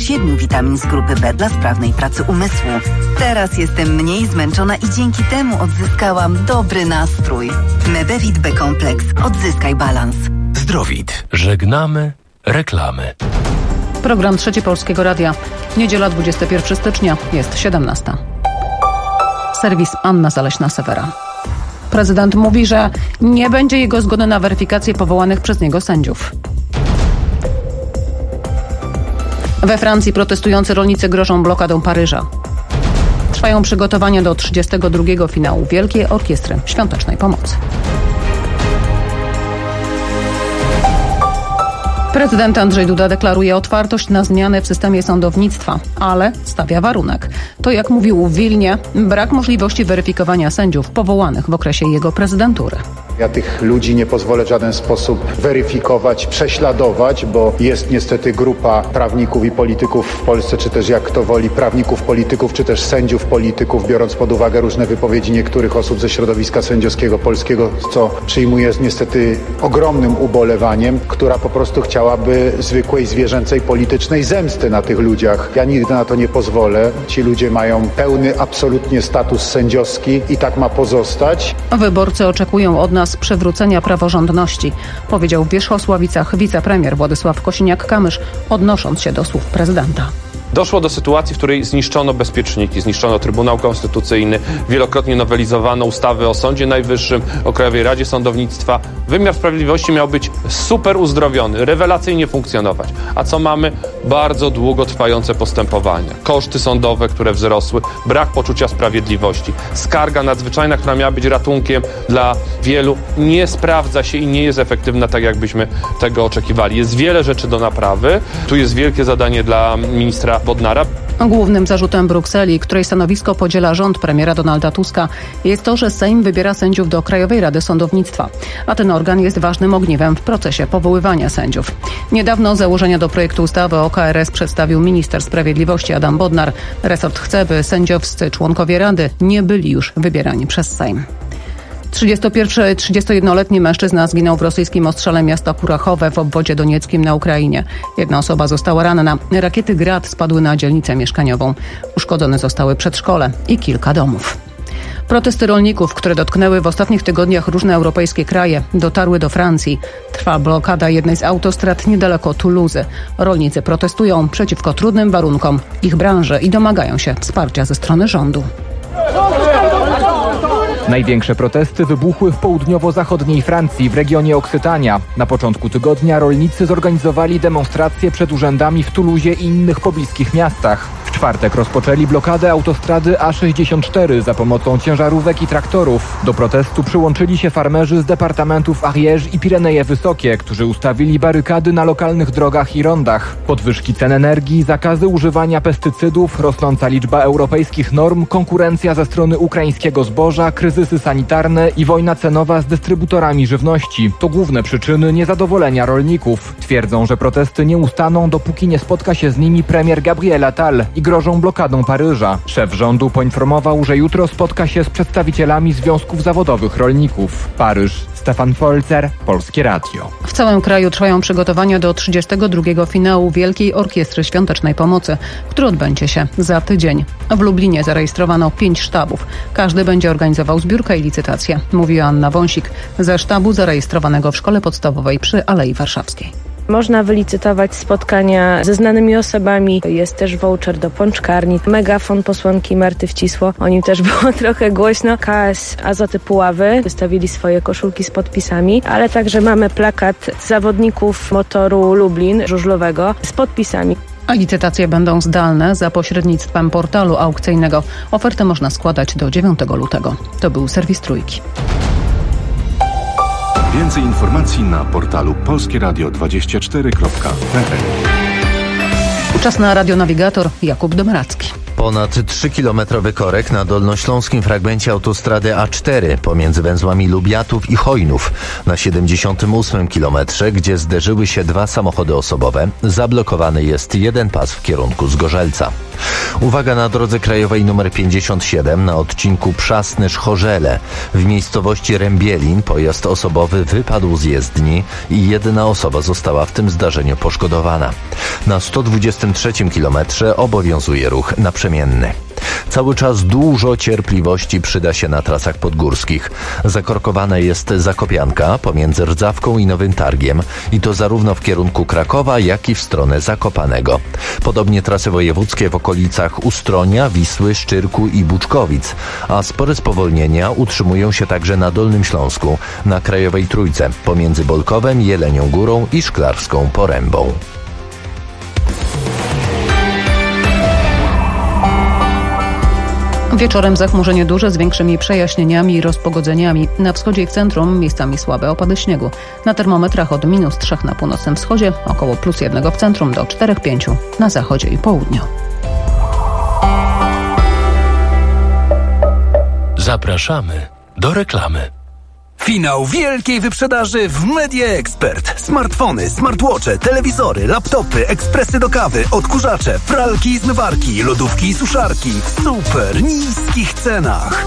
7 witamin z grupy B dla sprawnej pracy umysłu. Teraz jestem mniej zmęczona i dzięki temu odzyskałam dobry nastrój. Medevit B-kompleks. Odzyskaj balans. Zdrowit. Żegnamy reklamy. Program Trzeci Polskiego Radia. Niedziela 21 stycznia, jest 17. Serwis Anna Zaleśna-Sewera. Prezydent mówi, że nie będzie jego zgody na weryfikację powołanych przez niego sędziów. We Francji protestujący rolnicy grożą blokadą Paryża. Trwają przygotowania do 32. finału Wielkiej Orkiestry Świątecznej Pomocy. Prezydent Andrzej Duda deklaruje otwartość na zmiany w systemie sądownictwa, ale stawia warunek. To, jak mówił w Wilnie, brak możliwości weryfikowania sędziów powołanych w okresie jego prezydentury. Ja tych ludzi nie pozwolę w żaden sposób weryfikować, prześladować, bo jest niestety grupa prawników i polityków w Polsce, czy też jak kto woli, prawników, polityków, czy też sędziów, polityków, biorąc pod uwagę różne wypowiedzi niektórych osób ze środowiska sędziowskiego polskiego, co przyjmuję z niestety ogromnym ubolewaniem, która po prostu chciałaby zwykłej, zwierzęcej, politycznej zemsty na tych ludziach. Ja nigdy na to nie pozwolę. Ci ludzie mają pełny absolutnie status sędziowski i tak ma pozostać. Wyborcy oczekują od nas przywrócenia praworządności, powiedział w Wierzchosławicach wicepremier Władysław Kosiniak-Kamysz, odnosząc się do słów prezydenta. Doszło do sytuacji, w której zniszczono bezpieczniki, zniszczono Trybunał Konstytucyjny, wielokrotnie nowelizowano ustawy o Sądzie Najwyższym, o Krajowej Radzie Sądownictwa. Wymiar sprawiedliwości miał być super uzdrowiony, rewelacyjnie funkcjonować. A co mamy? Bardzo długotrwające postępowania. Koszty sądowe, które wzrosły, brak poczucia sprawiedliwości. Skarga nadzwyczajna, która miała być ratunkiem dla wielu, nie sprawdza się i nie jest efektywna tak, jakbyśmy tego oczekiwali. Jest wiele rzeczy do naprawy. Tu jest wielkie zadanie dla ministra Bodnara. Głównym zarzutem Brukseli, której stanowisko podziela rząd premiera Donalda Tuska, jest to, że Sejm wybiera sędziów do Krajowej Rady Sądownictwa, a ten organ jest ważnym ogniwem w procesie powoływania sędziów. Niedawno założenia do projektu ustawy o KRS przedstawił minister sprawiedliwości Adam Bodnar. Resort chce, by sędziowscy członkowie Rady nie byli już wybierani przez Sejm. 31-letni mężczyzna zginął w rosyjskim ostrzale miasta Kurachowe w obwodzie donieckim na Ukrainie. Jedna osoba została ranna. Rakiety Grad spadły na dzielnicę mieszkaniową. Uszkodzone zostały przedszkole i kilka domów. Protesty rolników, które dotknęły w ostatnich tygodniach różne europejskie kraje, dotarły do Francji. Trwa blokada jednej z autostrad niedaleko Toulouse. Rolnicy protestują przeciwko trudnym warunkom ich branży i domagają się wsparcia ze strony rządu. Największe protesty wybuchły w południowo-zachodniej Francji, w regionie Oksytania. Na początku tygodnia rolnicy zorganizowali demonstracje przed urzędami w Toulousie i innych pobliskich miastach. W czwartek rozpoczęli blokadę autostrady A64 za pomocą ciężarówek i traktorów. Do protestu przyłączyli się farmerzy z departamentów Ariège i Pireneje Wysokie, którzy ustawili barykady na lokalnych drogach i rondach. Podwyżki cen energii, zakazy używania pestycydów, rosnąca liczba europejskich norm, konkurencja ze strony ukraińskiego zboża, kryzysy sanitarne i wojna cenowa z dystrybutorami żywności to główne przyczyny niezadowolenia rolników. Twierdzą, że protesty nie ustaną, dopóki nie spotka się z nimi premier Gabriel Attal i grożą blokadą Paryża. Szef rządu poinformował, że jutro spotka się z przedstawicielami związków zawodowych rolników. Paryż, Stefan Folzer, Polskie Radio. W całym kraju trwają przygotowania do 32. finału Wielkiej Orkiestry Świątecznej Pomocy, który odbędzie się za tydzień. W Lublinie zarejestrowano 5 sztabów. Każdy będzie organizował zbiórkę i licytację, mówi Anna Wąsik ze sztabu zarejestrowanego w Szkole Podstawowej przy Alei Warszawskiej. Można wylicytować spotkania ze znanymi osobami. Jest też voucher do pączkarni. Megafon posłanki Marty Wcisło. O nim też było trochę głośno. KS Azoty Puławy wystawili swoje koszulki z podpisami, ale także mamy plakat zawodników motoru Lublin żużlowego z podpisami. A licytacje będą zdalne za pośrednictwem portalu aukcyjnego. Ofertę można składać do 9 lutego. To był serwis Trójki. Więcej informacji na portalu polskieradio24.pl. Czas na radionawigator. Jakub Domracki. Ponad 3-kilometrowy korek na dolnośląskim fragmencie autostrady A4 pomiędzy węzłami Lubiatów i Chojnów. Na 78 kilometrze, gdzie zderzyły się dwa samochody osobowe, zablokowany jest jeden pas w kierunku Zgorzelca. Uwaga na drodze krajowej nr 57 na odcinku Przasnysz-Chorzele. W miejscowości Rębielin pojazd osobowy wypadł z jezdni i jedna osoba została w tym zdarzeniu poszkodowana. Na 123 kilometrze obowiązuje ruch naprzemienny. Cały czas dużo cierpliwości przyda się na trasach podgórskich. Zakorkowana jest Zakopianka pomiędzy Rdzawką i Nowym Targiem i to zarówno w kierunku Krakowa, jak i w stronę Zakopanego. Podobnie trasy wojewódzkie w okolicach Ustronia, Wisły, Szczyrku i Buczkowic, a spore spowolnienia utrzymują się także na Dolnym Śląsku, na Krajowej Trójce, pomiędzy Bolkowem, Jelenią Górą i Szklarską Porębą. Wieczorem zachmurzenie duże z większymi przejaśnieniami i rozpogodzeniami. Na wschodzie i w centrum miejscami słabe opady śniegu. Na termometrach od -3 na północnym wschodzie, około +1 w centrum do 4-5 na zachodzie i południu. Zapraszamy do reklamy. Finał wielkiej wyprzedaży w Media Expert. Smartfony, smartwatche, telewizory, laptopy, ekspresy do kawy, odkurzacze, pralki i zmywarki, lodówki i suszarki w super niskich cenach.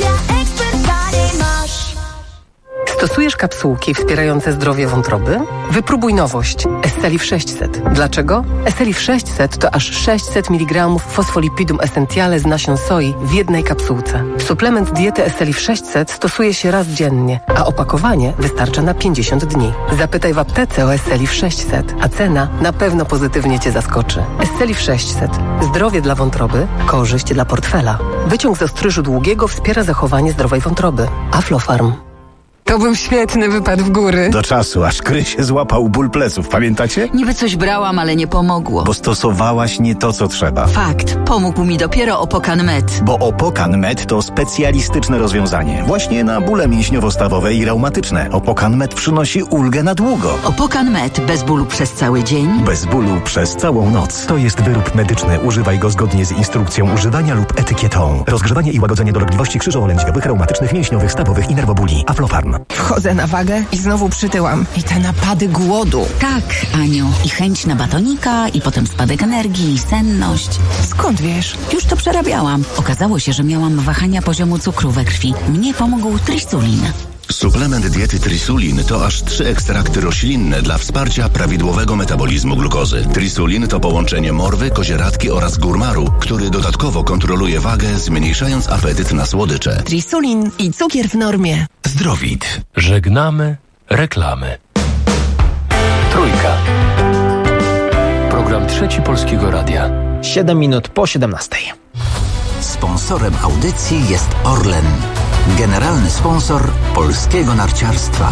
Stosujesz kapsułki wspierające zdrowie wątroby? Wypróbuj nowość. Esselif 600. Dlaczego? Esselif 600 to aż 600 mg fosfolipidum essentiale z nasion soi w jednej kapsułce. Suplement diety Esselif 600 stosuje się raz dziennie, a opakowanie wystarcza na 50 dni. Zapytaj w aptece o Esselif 600, a cena na pewno pozytywnie Cię zaskoczy. Esselif 600. Zdrowie dla wątroby, korzyść dla portfela. Wyciąg z ostryżu długiego wspiera zachowanie zdrowej wątroby. Aflofarm. To był świetny wypad w góry. Do czasu, aż Kry się złapał ból pleców, pamiętacie? Niby coś brałam, ale nie pomogło. Bo stosowałaś nie to, co trzeba. Fakt. Pomógł mi dopiero Opokan Med. Bo Opokan Med to specjalistyczne rozwiązanie. Właśnie na bóle mięśniowo-stawowe i reumatyczne. Opokan Med przynosi ulgę na długo. Opokan Med. Bez bólu przez cały dzień. Bez bólu przez całą noc. To jest wyrób medyczny. Używaj go zgodnie z instrukcją używania lub etykietą. Rozgrzewanie i łagodzenie dolegliwości krzyżowo-lędźwiowych, reumatycznych, mięśniowych, stawowych i nerwobóli. Aflofarm. Wchodzę na wagę i znowu przytyłam. I te napady głodu. Tak, Aniu. I chęć na batonika, i potem spadek energii, i senność. Skąd wiesz? Już to przerabiałam. Okazało się, że miałam wahania poziomu cukru we krwi. Mnie pomógł Trisulin. Suplement diety Trisulin to aż 3 ekstrakty roślinne dla wsparcia prawidłowego metabolizmu glukozy. Trisulin to połączenie morwy, kozieradki oraz górmaru, który dodatkowo kontroluje wagę, zmniejszając apetyt na słodycze. Trisulin i cukier w normie. Zdrowit. Żegnamy reklamy. Trójka. Program Trzeci Polskiego Radia. 7 minut po 17. Sponsorem audycji jest Orlen, generalny sponsor polskiego narciarstwa.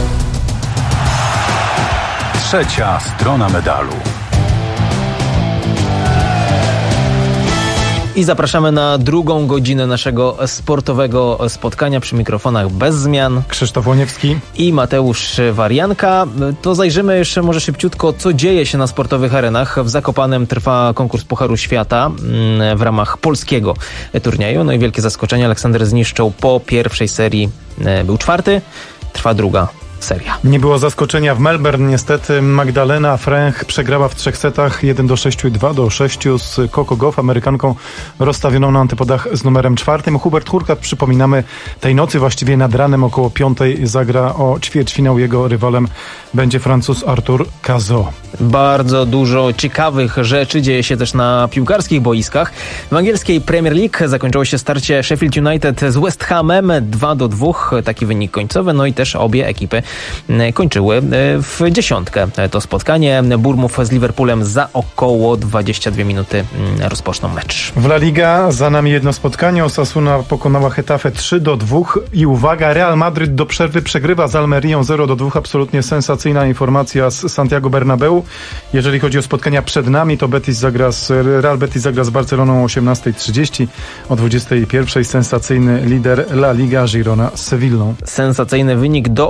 Trzecia strona medalu. I zapraszamy na drugą godzinę naszego sportowego spotkania przy mikrofonach bez zmian. Krzysztof Łoniewski i Mateusz Warianka. To zajrzymy jeszcze może szybciutko, co dzieje się na sportowych arenach. W Zakopanem trwa konkurs Pucharu Świata w ramach polskiego turnieju. No i wielkie zaskoczenie. Aleksander Zniszczał po pierwszej serii był czwarty. Trwa druga seria. Nie było zaskoczenia w Melbourne niestety. Magdalena Fręch przegrała w 3 setach 1-6 i 2-6 z Coco Gauff, Amerykanką rozstawioną na antypodach z numerem 4. Hubert Hurkacz, przypominamy, tej nocy właściwie nad ranem około 5 zagra o ćwierćfinał. Jego rywalem będzie Francuz Arthur Cazaux. Bardzo dużo ciekawych rzeczy dzieje się też na piłkarskich boiskach. W angielskiej Premier League zakończyło się starcie Sheffield United z West Hamem 2-2, taki wynik końcowy, no i też obie ekipy kończyły w dziesiątkę to spotkanie. Bournemouth z Liverpoolem za około 22 minuty rozpoczną mecz. W La Liga za nami jedno spotkanie. Osasuna pokonała Getafe 3-2 i uwaga, Real Madryt do przerwy przegrywa z Almerią 0-2. Absolutnie sensacyjna informacja z Santiago Bernabeu. Jeżeli chodzi o spotkania przed nami, to Real Betis zagra z Barceloną o 18:30. O 21:00 sensacyjny lider La Liga Girona z Sewillą. Sensacyjny wynik do 80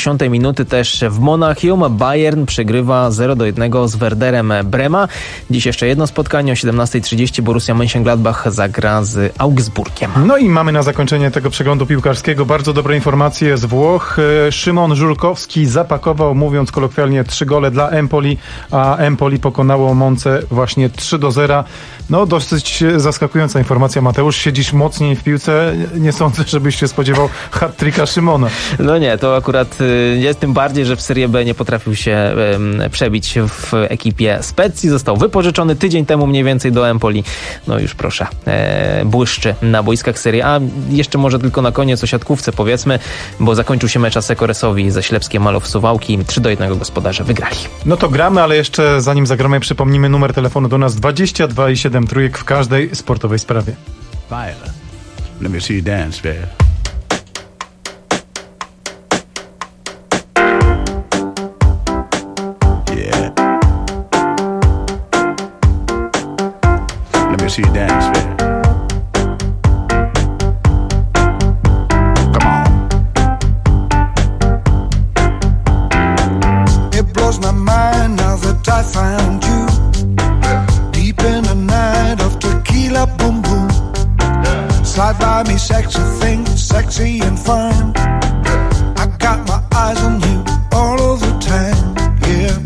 10 minuty też w Monachium. Bayern przegrywa 0-1 z Werderem Brema. Dziś jeszcze jedno spotkanie o 17:30. Borussia Mönchengladbach zagra z Augsburgiem. No i mamy na zakończenie tego przeglądu piłkarskiego bardzo dobre informacje z Włoch. Szymon Żurkowski zapakował, mówiąc kolokwialnie, 3 gole dla Empoli, a Empoli pokonało Monce właśnie 3-0. No dosyć zaskakująca informacja, Mateusz. Siedzisz mocniej w piłce. Nie sądzę, żebyś się spodziewał hat-tricka Szymona. No nie, to akurat jest tym bardziej, że w Serie B nie potrafił się przebić w ekipie Specji. Został wypożyczony tydzień temu mniej więcej do Empoli. No już proszę, błyszczy na boiskach Serie A. Jeszcze może tylko na koniec o siatkówce powiedzmy, bo zakończył się mecz Asekoresowi ze Ślepskiem Malow Suwałki. 3-1 gospodarze wygrali. No to gramy, ale jeszcze zanim zagramy, przypomnimy numer telefonu do nas 22 i 7 trójek w każdej sportowej sprawie. Fire. Let me see you dance, babe. Yeah. Let me see you dance, babe. Come on. It blows my mind now that I found you. Deep in the night of tequila, boom boom. Slide by me, sexy thing, sexy and fun. I got my eyes on you all of the time, yeah.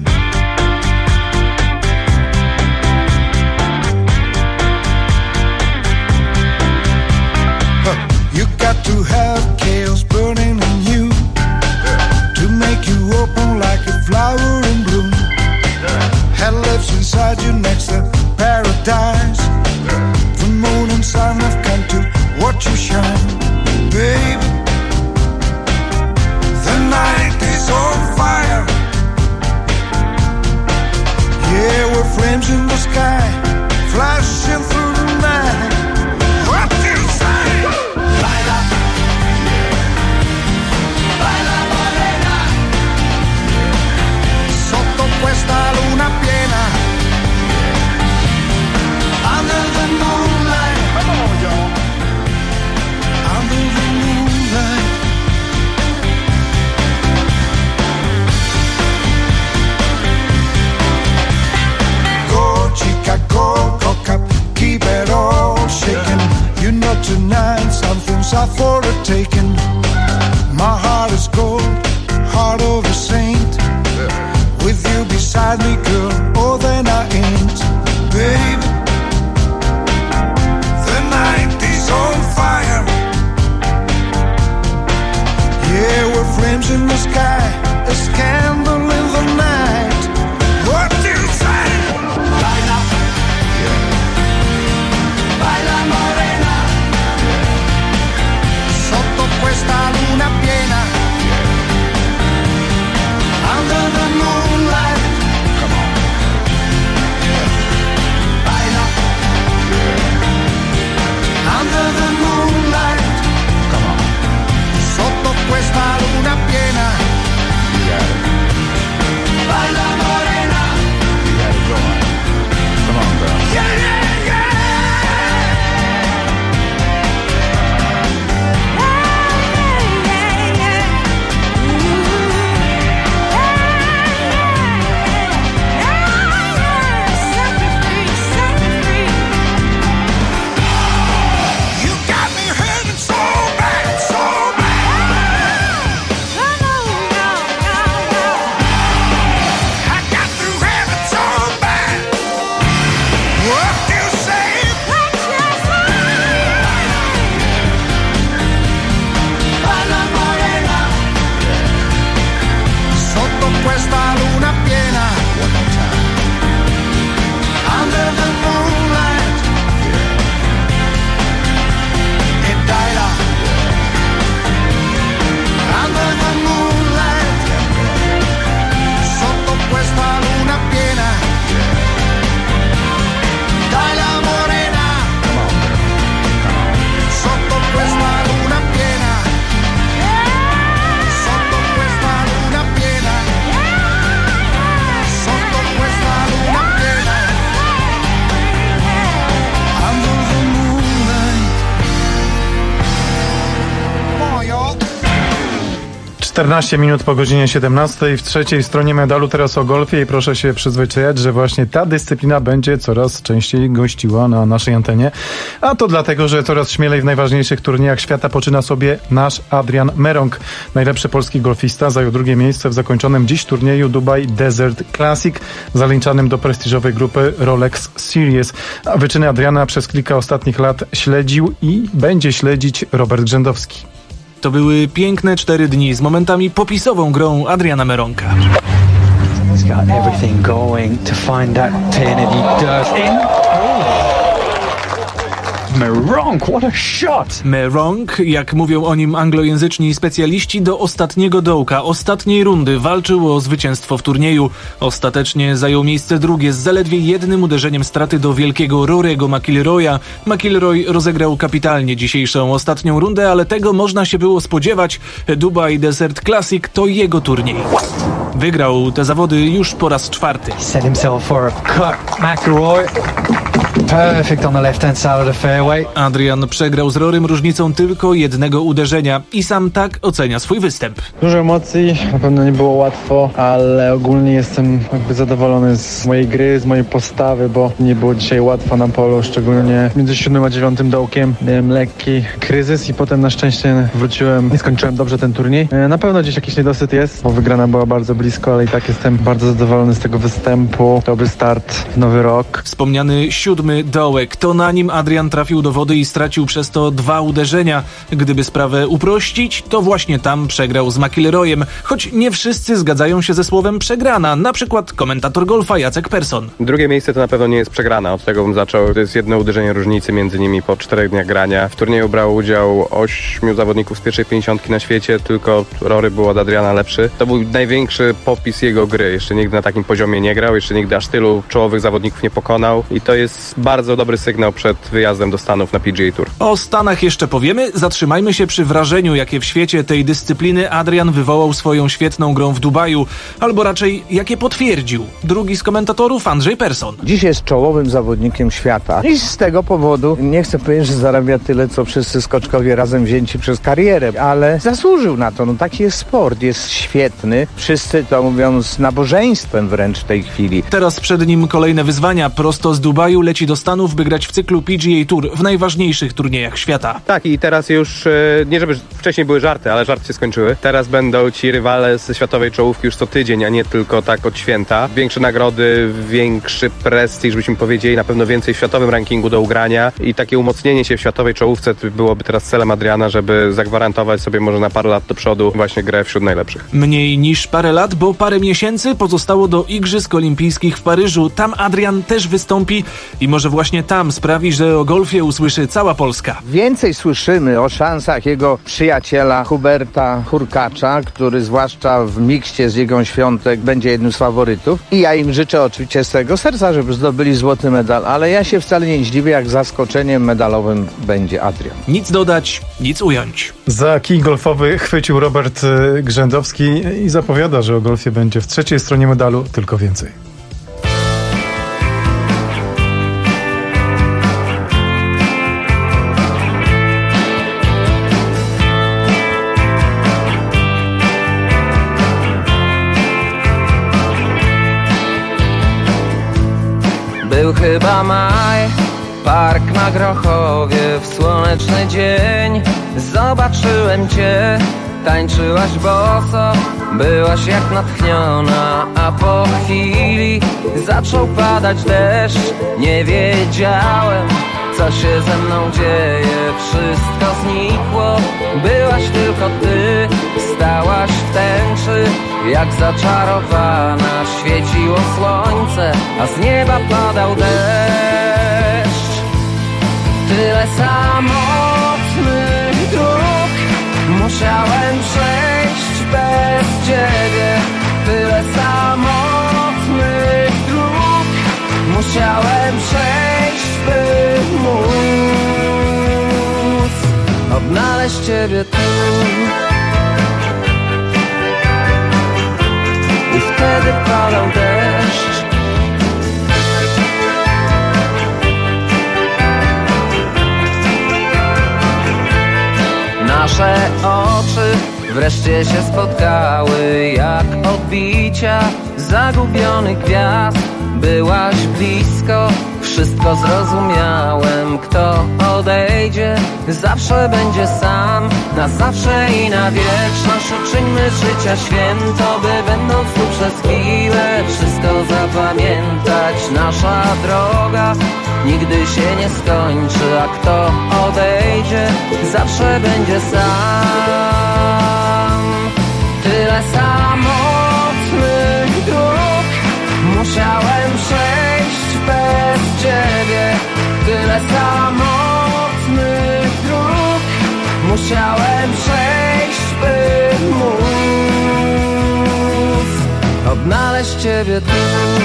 You got to have chaos burning in you to make you open like a flower in bloom. Hell lives inside you next to paradise. The moon and sun have come to watch you shine, baby. The night is on fire. Yeah, we're flames in the sky, flashing through the night. What do you say? Baila, baila morena, sotto questa luna piena. Under the moonlight, under the moonlight. Go, chica, go, cock up, keep 14 minut po godzinie 17. W trzeciej stronie medalu teraz o golfie i proszę się przyzwyczajać, że właśnie ta dyscyplina będzie coraz częściej gościła na naszej antenie. A to dlatego, że coraz śmielej w najważniejszych turniejach świata poczyna sobie nasz Adrian Meronk. Najlepszy polski golfista zajął drugie miejsce w zakończonym dziś turnieju Dubai Desert Classic, zaliczanym do prestiżowej grupy Rolex Series. A wyczyny Adriana przez kilka ostatnich lat śledził i będzie śledzić Robert Grzędowski. To były piękne 4 dni z momentami popisową grą Adriana Meronka. He's got everything going to find that 10 and he does. Meronk, what a shot! Meronk, jak mówią o nim anglojęzyczni specjaliści, do ostatniego dołka, ostatniej rundy walczył o zwycięstwo w turnieju. Ostatecznie zajął miejsce drugie z zaledwie jednym uderzeniem straty do wielkiego Rory'ego McIlroya. McIlroy rozegrał kapitalnie dzisiejszą ostatnią rundę, ale tego można się było spodziewać. Dubai Desert Classic to jego turniej. Wygrał te zawody już po raz 4. Set himself for a cut. McIlroy. Perfect on the left-hand side of the fairway. Adrian przegrał z Rorym różnicą tylko jednego uderzenia i sam tak ocenia swój występ. Dużo emocji, na pewno nie było łatwo, ale ogólnie jestem zadowolony z mojej gry, z mojej postawy, bo nie było dzisiaj łatwo na polu, szczególnie między 7 a 9 dołkiem. Miałem lekki kryzys i potem na szczęście wróciłem i skończyłem dobrze ten turniej. Na pewno gdzieś jakiś niedosyt jest, bo wygrana była bardzo blisko, ale i tak jestem bardzo zadowolony z tego występu. Dobry start w nowy rok. Wspomniany 7 dołek. To na nim Adrian trafił do wody i stracił przez to 2 uderzenia. Gdyby sprawę uprościć, to właśnie tam przegrał z McIlroyem. Choć nie wszyscy zgadzają się ze słowem przegrana. Na przykład komentator golfa Jacek Persson. Drugie miejsce to na pewno nie jest przegrana. Od tego bym zaczął. To jest jedno uderzenie różnicy między nimi po 4 dniach grania. W turnieju brało udział 8 zawodników z pierwszej 50 na świecie. Tylko Rory był od Adriana lepszy. To był największy popis jego gry. Jeszcze nigdy na takim poziomie nie grał. Jeszcze nigdy aż tylu czołowych zawodników nie pokonał. I to jest bardzo dobry sygnał przed wyjazdem do Stanów na PGA Tour. O Stanach jeszcze powiemy. Zatrzymajmy się przy wrażeniu, jakie w świecie tej dyscypliny Adrian wywołał swoją świetną grą w Dubaju. Albo raczej, jakie potwierdził. Drugi z komentatorów, Andrzej Persson. Dziś jest czołowym zawodnikiem świata. I z tego powodu nie chcę powiedzieć, że zarabia tyle, co wszyscy skoczkowie razem wzięci przez karierę, ale zasłużył na to. No taki jest sport, jest świetny. Wszyscy to mówią z nabożeństwem wręcz w tej chwili. Teraz przed nim kolejne wyzwania. Prosto z Dubaju leci do Stanów, by grać w cyklu PGA Tour w najważniejszych turniejach świata. Tak, i teraz już, nie żeby wcześniej były żarty, ale żarty się skończyły. Teraz będą ci rywale ze światowej czołówki już co tydzień, a nie tylko tak od święta. Większe nagrody, większy prestiż, byśmy powiedzieli, na pewno więcej w światowym rankingu do ugrania i takie umocnienie się w światowej czołówce byłoby teraz celem Adriana, żeby zagwarantować sobie może na parę lat do przodu właśnie grę wśród najlepszych. Mniej niż parę lat, bo parę miesięcy pozostało do Igrzysk Olimpijskich w Paryżu. Tam Adrian też wystąpi i może właśnie tam sprawi, że o golfie usłyszy cała Polska. Więcej słyszymy o szansach jego przyjaciela Huberta Hurkacza, który zwłaszcza w mikście z Ligą Świątek będzie jednym z faworytów. I ja im życzę oczywiście z całego serca, żeby zdobyli złoty medal, ale ja się wcale nie zdziwię, jak zaskoczeniem medalowym będzie Adrian. Nic dodać, nic ująć. Za kij golfowy chwycił Robert Grzędowski i zapowiada, że o golfie będzie w trzeciej stronie medalu tylko więcej. Był chyba maj, park na Grochowie, w słoneczny dzień zobaczyłem cię. Tańczyłaś boso, byłaś jak natchniona, a po chwili zaczął padać deszcz. Nie wiedziałem, co się ze mną dzieje, wszystko znikło. Byłaś tylko ty, stałaś w tęczy, jak zaczarowana. Świeciło słońce, a z nieba padał deszcz. Tyle samotnych dróg musiałem przejść bez ciebie. Tyle samotnych dróg musiałem przejść, by móc odnaleźć ciebie tu. I wtedy padał deszcz. Nasze oczy wreszcie się spotkały jak odbicia zagubionych gwiazd. Byłaś blisko, wszystko zrozumiałem. Kto odejdzie, zawsze będzie sam. Na zawsze i na wieczność uczyńmy życia święto, by będąc tu przez chwilę wszystko zapamiętać. Nasza droga nigdy się nie skończy, a kto odejdzie, zawsze będzie sam. Tyle samotnych dróg musiałem przejść bez ciebie. Tyle samotnych dróg musiałem przejść, by móc odnaleźć ciebie tu.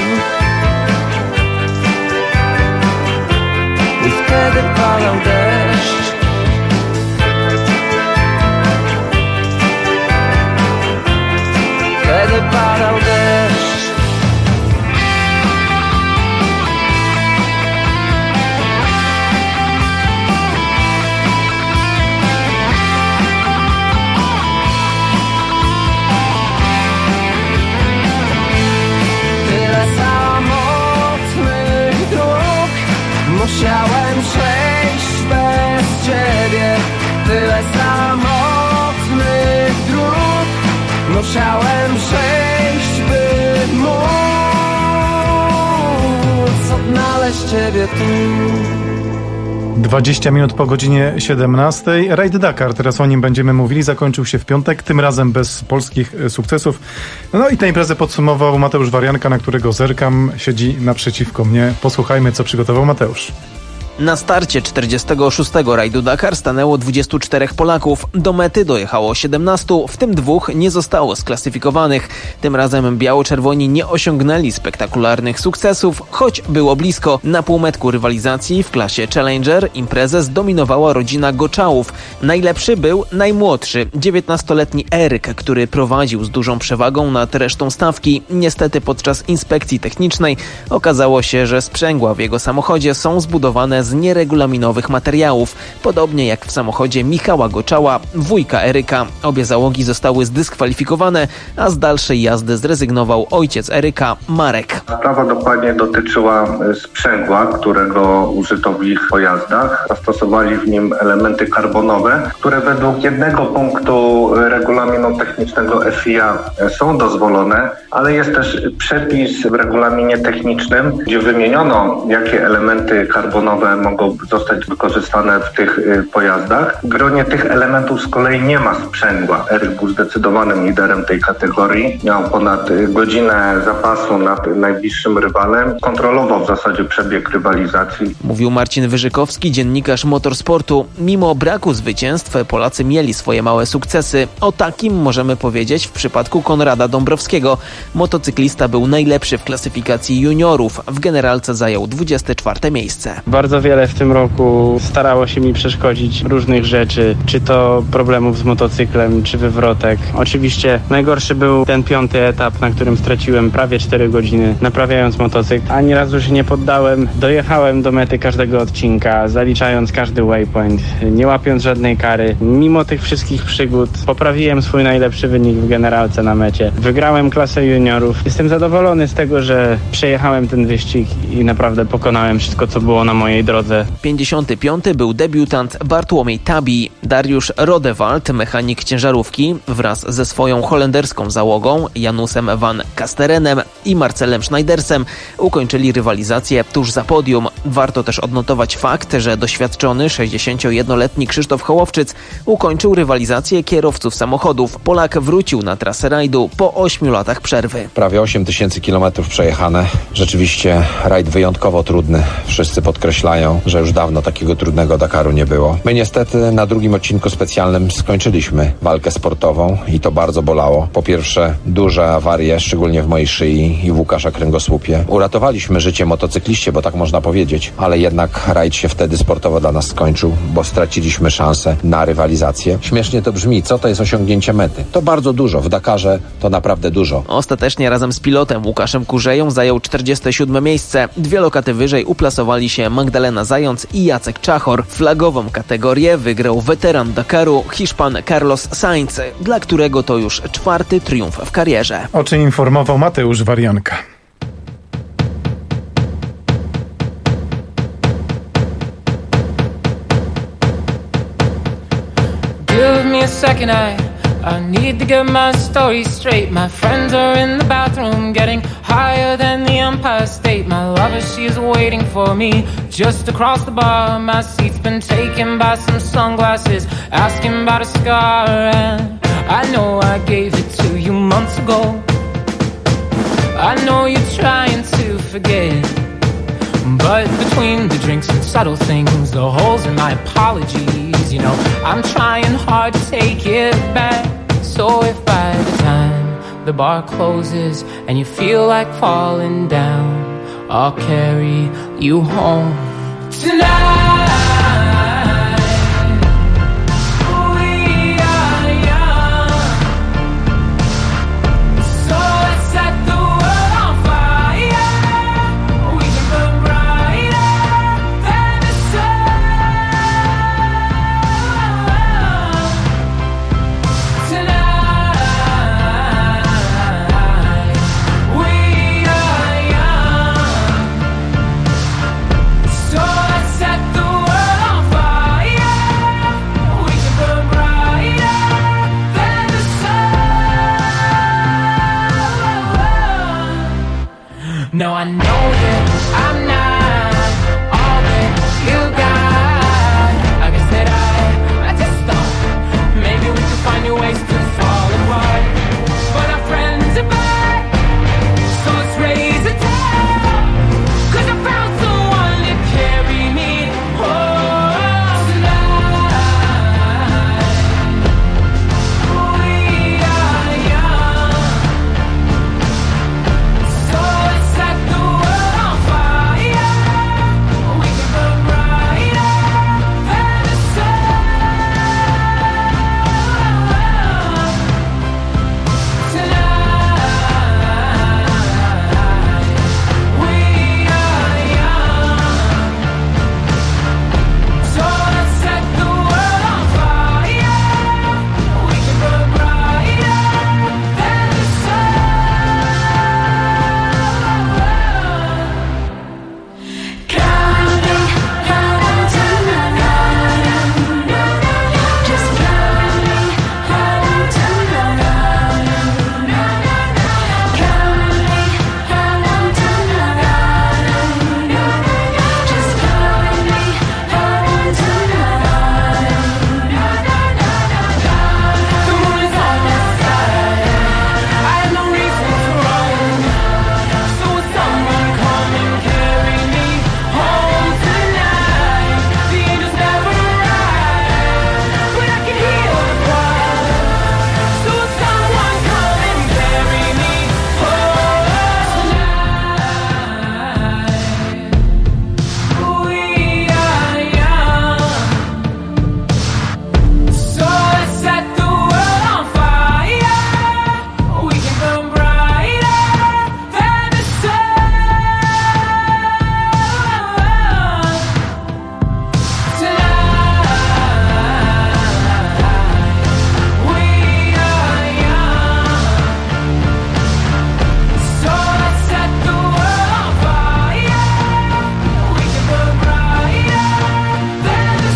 I wtedy padał deszcz. Wtedy padał deszcz. Tyle samotnych dróg musiałem przejść bez ciebie. Tyle samotnych dróg musiałem przejść, by móc odnaleźć ciebie tu. 20 minut po godzinie 17. Rajd Dakar, teraz o nim będziemy mówili, zakończył się w piątek, tym razem bez polskich sukcesów. No i tę imprezę podsumował Mateusz Warianka, na którego zerkam, siedzi naprzeciwko mnie. Posłuchajmy, co przygotował Mateusz. Na starcie 46. rajdu Dakar stanęło 24 Polaków. Do mety dojechało 17, w tym 2 nie zostało sklasyfikowanych. Tym razem biało-czerwoni nie osiągnęli spektakularnych sukcesów, choć było blisko. Na półmetku rywalizacji w klasie Challenger imprezę zdominowała rodzina Goczałów. Najlepszy był najmłodszy, 19-letni Eryk, który prowadził z dużą przewagą nad resztą stawki. Niestety podczas inspekcji technicznej okazało się, że sprzęgła w jego samochodzie są zbudowane z nieregulaminowych materiałów, podobnie jak w samochodzie Michała Goczała, wujka Eryka. Obie załogi zostały zdyskwalifikowane, a z dalszej jazdy zrezygnował ojciec Eryka, Marek. Sprawa dokładnie dotyczyła sprzęgła, którego użyto w ich pojazdach. Zastosowali w nim elementy karbonowe, które według jednego punktu regulaminu technicznego FIA są dozwolone, ale jest też przepis w regulaminie technicznym, gdzie wymieniono, jakie elementy karbonowe mogą zostać wykorzystane w tych pojazdach. W gronie tych elementów z kolei nie ma sprzęgła. Eryk był zdecydowanym liderem tej kategorii. Miał ponad godzinę zapasu nad najbliższym rywalem. Kontrolował w zasadzie przebieg rywalizacji. Mówił Marcin Wyżykowski, dziennikarz motorsportu. Mimo braku zwycięstw Polacy mieli swoje małe sukcesy. O takim możemy powiedzieć w przypadku Konrada Dąbrowskiego. Motocyklista był najlepszy w klasyfikacji juniorów. W generalce zajął 24 miejsce. Bardzo wiele w tym roku starało się mi przeszkodzić różnych rzeczy, czy to problemów z motocyklem, czy wywrotek. Oczywiście najgorszy był ten 5. etap, na którym straciłem prawie 4 godziny naprawiając motocykl. Ani razu się nie poddałem, dojechałem do mety każdego odcinka, zaliczając każdy waypoint, nie łapiąc żadnej kary. Mimo tych wszystkich przygód poprawiłem swój najlepszy wynik w generalce na mecie. Wygrałem klasę juniorów. Jestem zadowolony z tego, że przejechałem ten wyścig i naprawdę pokonałem wszystko, co było na mojej drodze. 55. był debiutant Bartłomiej Tabi. Dariusz Rodewald, mechanik ciężarówki, wraz ze swoją holenderską załogą Janusem van Kasterenem i Marcelem Schneidersem ukończyli rywalizację tuż za podium. Warto też odnotować fakt, że doświadczony 61-letni Krzysztof Hołowczyc ukończył rywalizację kierowców samochodów. Polak wrócił na trasę rajdu po 8 latach przerwy. Prawie 8000 kilometrów przejechane. Rzeczywiście rajd wyjątkowo trudny. Wszyscy podkreślają, że już dawno takiego trudnego Dakaru nie było. My niestety na drugim odcinku specjalnym skończyliśmy walkę sportową i to bardzo bolało. Po pierwsze duże awarie, szczególnie w mojej szyi i w Łukasza kręgosłupie. Uratowaliśmy życie motocykliście, bo tak można powiedzieć, ale jednak rajd się wtedy sportowo dla nas skończył, bo straciliśmy szansę na rywalizację. Śmiesznie to brzmi, co to jest osiągnięcie mety? To bardzo dużo, w Dakarze to naprawdę dużo. Ostatecznie razem z pilotem Łukaszem Kurzeją zajął 47 miejsce. 2 lokaty wyżej uplasowali się Magdalena Zając i Jacek Czachor. Flagową kategorię wygrał weteran weteran Dakaru, Hiszpan Carlos Sainz, dla którego to już 4. triumf w karierze. O czym informował Mateusz Warianka. Give me a second, I need to get my story straight. My friends are in the bathroom getting higher than the Empire State. My lover, she is waiting for me just across the bar. My seat's been taken by some sunglasses asking about a scar. And I know I gave it to you months ago. I know you're trying to forget, but between the drinks and subtle things, the holes in my apologies, you know, I'm trying hard to take it back. So if by the time the bar closes and you feel like falling down, I'll carry you home tonight. No, I know that I'm not all that you got. I guess that I just thought maybe we could find new ways to fall apart. But our friends are back, so let's raise a toast, 'cause I found someone to carry me home tonight. We are young, so let's set the world on fire. We can burn brighter than the sun tonight. We are young, so let's set the world on fire. We can burn brighter than the sun. Counting to just counting to just the moon is on my side. I have no reason to run, so will someone come and carry me home tonight? The angels never arrive, but I can hear the choir. So will someone come and carry me home tonight? We are young, so let's set the world on fire. We can burn brighter than the sun tonight. We are young, so let's set the world on fire. We can burn brighter than the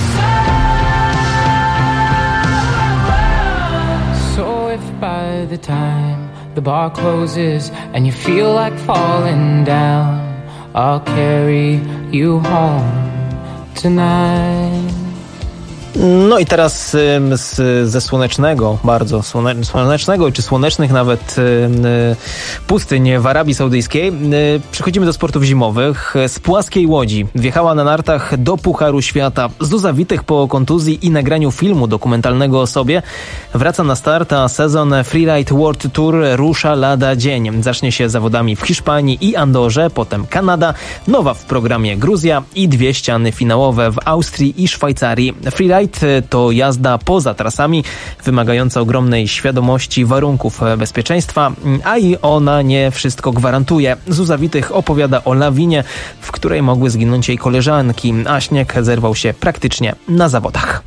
sun. So if by the time the bar closes and you feel like falling down, I'll carry you home tonight. No i teraz ze słonecznego, bardzo słonecznego, czy słonecznych nawet pustyń w Arabii Saudyjskiej przechodzimy do sportów zimowych. Z płaskiej łodzi wjechała na nartach do Pucharu Świata. Zuza Witek po kontuzji i nagraniu filmu dokumentalnego o sobie wraca na start, a sezon Freeride World Tour rusza lada dzień. Zacznie się zawodami w Hiszpanii i Andorze, potem Kanada, nowa w programie Gruzja i 2 ściany finałowe w Austrii i Szwajcarii. Freeride to jazda poza trasami, wymagająca ogromnej świadomości warunków bezpieczeństwa, a i ona nie wszystko gwarantuje. Zuza Witych opowiada o lawinie, w której mogły zginąć jej koleżanki, a śnieg zerwał się praktycznie na zawodach.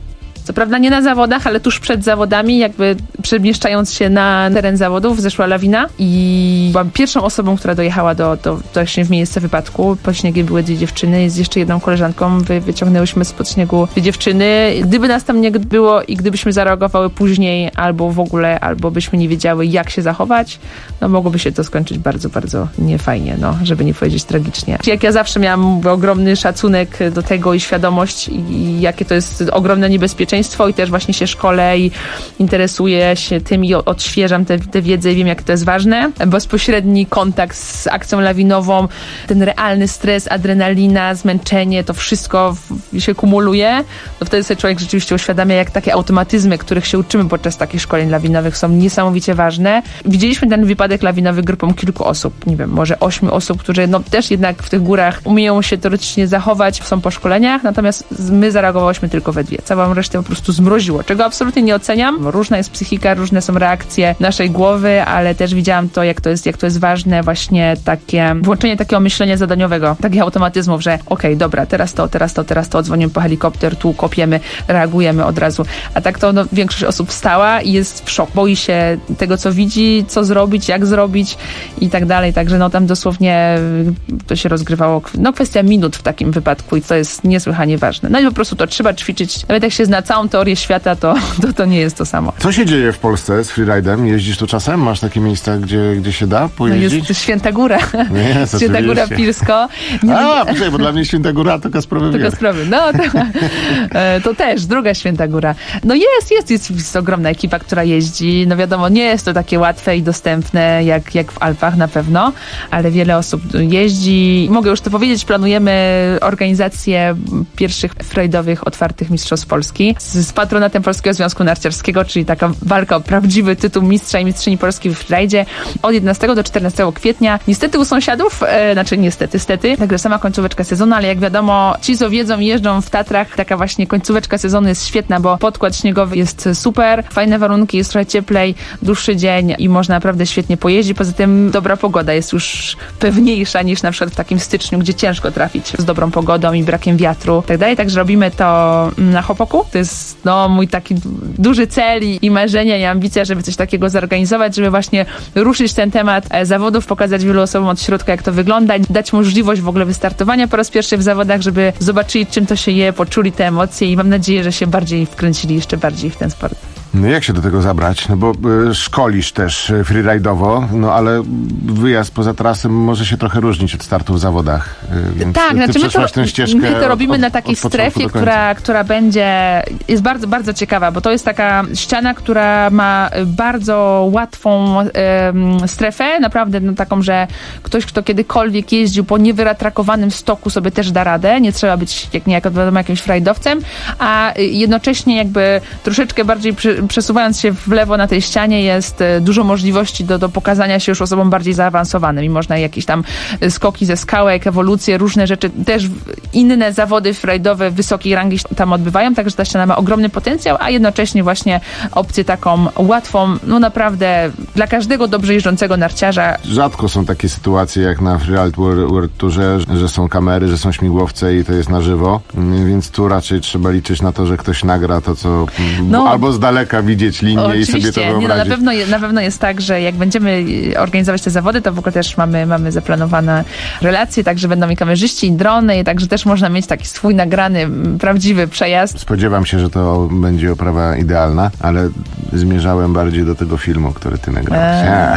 Co prawda nie na zawodach, ale tuż przed zawodami, jakby przemieszczając się na teren zawodów, zeszła lawina i byłam pierwszą osobą, która dojechała do właśnie w miejsce wypadku. Po śniegu były 2 dziewczyny i z jeszcze jedną koleżanką wyciągnęłyśmy spod śniegu 2 dziewczyny. Gdyby nas tam nie było i gdybyśmy zareagowały później albo w ogóle, albo byśmy nie wiedziały, jak się zachować, no mogłoby się to skończyć bardzo, bardzo niefajnie, no, żeby nie powiedzieć tragicznie. Jak ja zawsze miałam ogromny szacunek do tego i świadomość i jakie to jest ogromne niebezpieczeństwo i też właśnie się szkolę i interesuję się tym i odświeżam tę wiedzę i wiem, jak to jest ważne. Bezpośredni kontakt z akcją lawinową, ten realny stres, adrenalina, zmęczenie, to wszystko się kumuluje, to wtedy sobie człowiek rzeczywiście uświadamia, jak takie automatyzmy, których się uczymy podczas takich szkoleń lawinowych, są niesamowicie ważne. Widzieliśmy ten wypadek lawinowy grupą kilku osób, nie wiem, może 8 osób, którzy no też jednak w tych górach umieją się teoretycznie zachować, są po szkoleniach, natomiast my zareagowałyśmy tylko we 2. Całą resztę po prostu zmroziło, czego absolutnie nie oceniam. Różna jest psychika, różne są reakcje naszej głowy, ale też widziałam to, jak to jest ważne, właśnie takie włączenie takiego myślenia zadaniowego, takich automatyzmów, że okej, dobra, teraz to, dzwonimy po helikopter, tu kopiemy, reagujemy od razu. A tak to większość osób wstała i jest w szoku. Boi się tego, co widzi, co zrobić, jak zrobić i tak dalej. Także tam dosłownie to się rozgrywało, kwestia minut w takim wypadku i to jest niesłychanie ważne. No i po prostu to trzeba ćwiczyć. Nawet jak się zna całą teorię świata, to nie jest to samo. Co się dzieje w Polsce z freeridem? Jeździsz tu czasem? Masz takie miejsca, gdzie się da pojeździć? No jest Święta Góra. Jest, Święta Góra Pilsko. Poczekaj, bo dla mnie Święta Góra to Kasprowy Wiech. To też, druga Święta Góra. No jest ogromna ekipa, która jeździ. No wiadomo, nie jest to takie łatwe i dostępne jak w Alpach na pewno, ale wiele osób jeździ. Mogę już to powiedzieć, planujemy organizację pierwszych frajdowych otwartych Mistrzostw Polski z patronatem Polskiego Związku Narciarskiego, czyli taka walka o prawdziwy tytuł mistrza i mistrzyni Polski w frajdzie od 11 do 14 kwietnia. Niestety u sąsiadów, stety, także sama końcóweczka sezonu, ale jak wiadomo, ci co wiedzą jeżdżą w Tatrach, taka właśnie końcóweczka sezonu jest świetna, bo podkład śniegowy jest super, fajne warunki, jest trochę cieplej, dłuższy dzień i można naprawdę świetnie pojeździć. Poza tym dobra pogoda jest już pewniejsza niż na przykład w takim styczniu, gdzie ciężko trafić z dobrą pogodą i brakiem wiatru i tak dalej. Także robimy to na Hopoku. To jest mój taki duży cel i marzenie i ambicja, żeby coś takiego zorganizować, żeby właśnie ruszyć ten temat zawodów, pokazać wielu osobom od środka, jak to wygląda, dać możliwość w ogóle wystartowania po raz pierwszy w zawodach, żeby zobaczyli, czym to się je, poczuli te emocje i mam nadzieję, że się bardziej wkręcili jeszcze bardziej w ten sport. No jak się do tego zabrać? No bo szkolisz też freeridowo, no ale wyjazd poza trasę może się trochę różnić od startu w zawodach. Więc tak, ty przeszłaś tę ścieżkę. My to robimy na takiej strefie, która jest bardzo, bardzo ciekawa, bo to jest taka ściana, która ma bardzo łatwą strefę, naprawdę taką, że ktoś, kto kiedykolwiek jeździł po niewyratrakowanym stoku, sobie też da radę. Nie trzeba być jakimś frajdowcem, a jednocześnie jakby troszeczkę bardziej przesuwając się w lewo na tej ścianie jest dużo możliwości do pokazania się już osobom bardziej zaawansowanym i można jakieś tam skoki ze skałek, ewolucje, różne rzeczy, też inne zawody frajdowe wysokiej rangi tam odbywają, także ta ściana ma ogromny potencjał, a jednocześnie właśnie opcję taką łatwą, naprawdę dla każdego dobrze jeżdżącego narciarza. Rzadko są takie sytuacje jak na Freeride World Tourze, że są kamery, że są śmigłowce i to jest na żywo, więc tu raczej trzeba liczyć na to, że ktoś nagra to, co albo z daleka widzieć linię i sobie to wyobrazić. Na pewno jest tak, że jak będziemy organizować te zawody, to w ogóle też mamy zaplanowane relacje, także będą i kamerzyści, i drony, i także też można mieć taki swój nagrany, prawdziwy przejazd. Spodziewam się, że to będzie oprawa idealna, ale zmierzałem bardziej do tego filmu, który ty nagrałeś.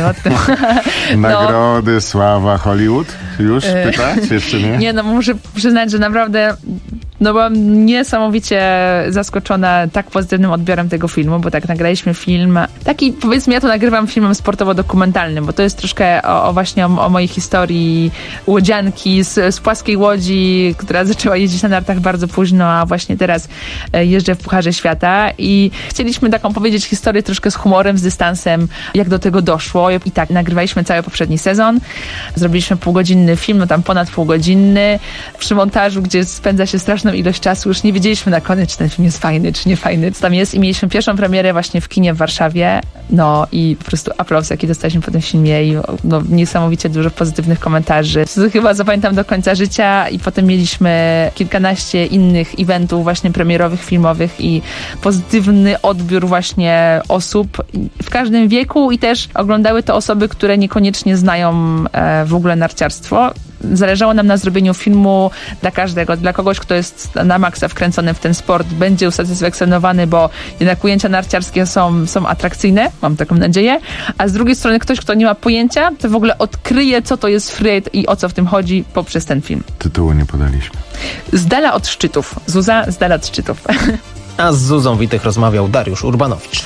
Nagrody, sława, Hollywood? Już pytać? Jeszcze nie? Nie, muszę przyznać, że naprawdę byłam niesamowicie zaskoczona tak pozytywnym odbiorem tego filmu, bo tak nagraliśmy film, taki powiedzmy, ja to nagrywam filmem sportowo-dokumentalnym, bo to jest troszkę o mojej historii łodzianki z płaskiej łodzi, która zaczęła jeździć na nartach bardzo późno, a właśnie teraz jeżdżę w Pucharze Świata i chcieliśmy taką powiedzieć historię troszkę z humorem, z dystansem, jak do tego doszło i tak nagrywaliśmy cały poprzedni sezon, zrobiliśmy półgodzinny film, tam ponad półgodzinny, przy montażu, gdzie spędza się strasznie różną ilość czasu. Już nie wiedzieliśmy na koniec, czy ten film jest fajny, czy nie fajny. Co tam jest. I mieliśmy pierwszą premierę właśnie w kinie w Warszawie. No i po prostu aplauz, jaki dostaliśmy po tym filmie i no, niesamowicie dużo pozytywnych komentarzy. To chyba zapamiętam do końca życia i potem mieliśmy kilkanaście innych eventów właśnie premierowych, filmowych i pozytywny odbiór właśnie osób w każdym wieku i też oglądały to osoby, które niekoniecznie znają w ogóle narciarstwo. Zależało nam na zrobieniu filmu dla każdego, dla kogoś, kto jest na maksa wkręcony w ten sport, będzie usatysfakcjonowany, bo jednak ujęcia narciarskie są atrakcyjne, mam taką nadzieję, a z drugiej strony ktoś, kto nie ma pojęcia, to w ogóle odkryje, co to jest freeride i o co w tym chodzi poprzez ten film. Tytułu nie podaliśmy. Z dala od szczytów. Zuza, z dala od szczytów. A z Zuzą Witych rozmawiał Dariusz Urbanowicz.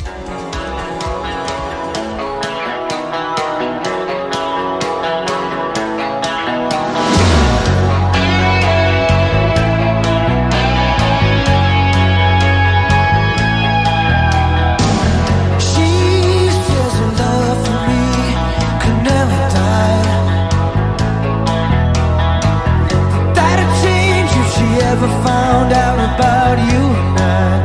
Found out about you and I.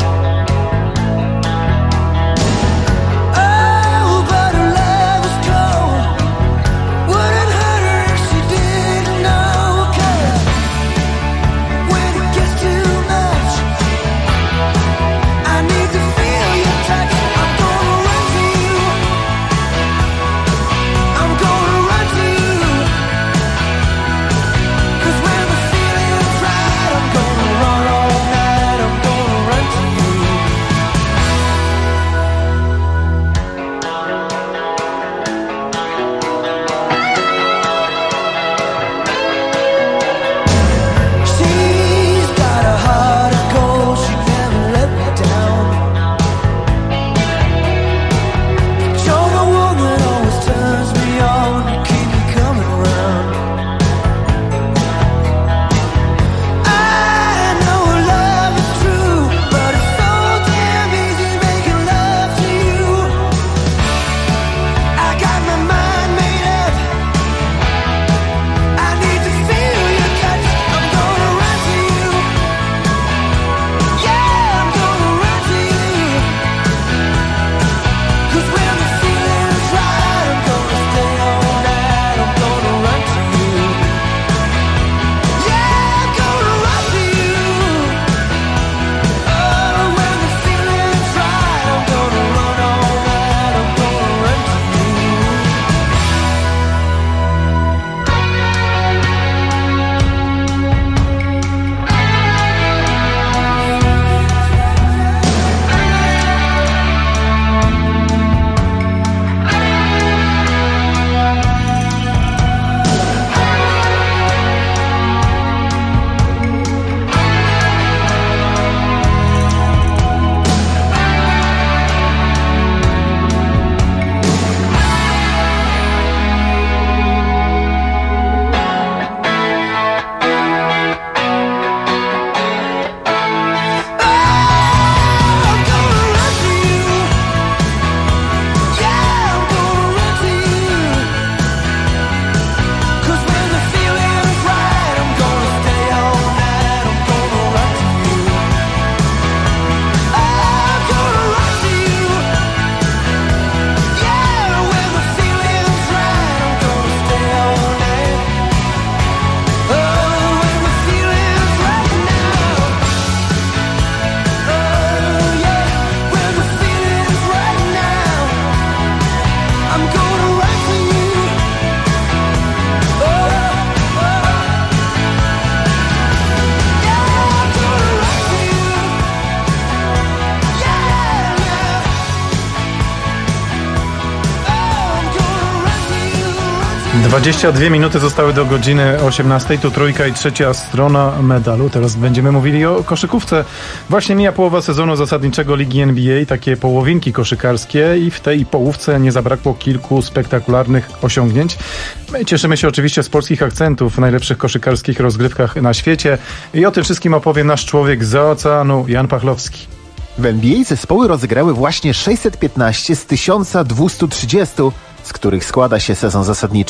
- 22 minuty zostały do godziny 18. Tu trójka i trzecia strona medalu. Teraz będziemy mówili o koszykówce. Właśnie mija połowa sezonu zasadniczego Ligi NBA, takie połowinki koszykarskie i w tej połówce nie zabrakło kilku spektakularnych osiągnięć. My cieszymy się oczywiście z polskich akcentów w najlepszych koszykarskich rozgrywkach na świecie i o tym wszystkim opowie nasz człowiek z oceanu, Jan Pachlowski. W NBA zespoły rozegrały właśnie 615 z 1230, z których składa się sezon zasadniczy.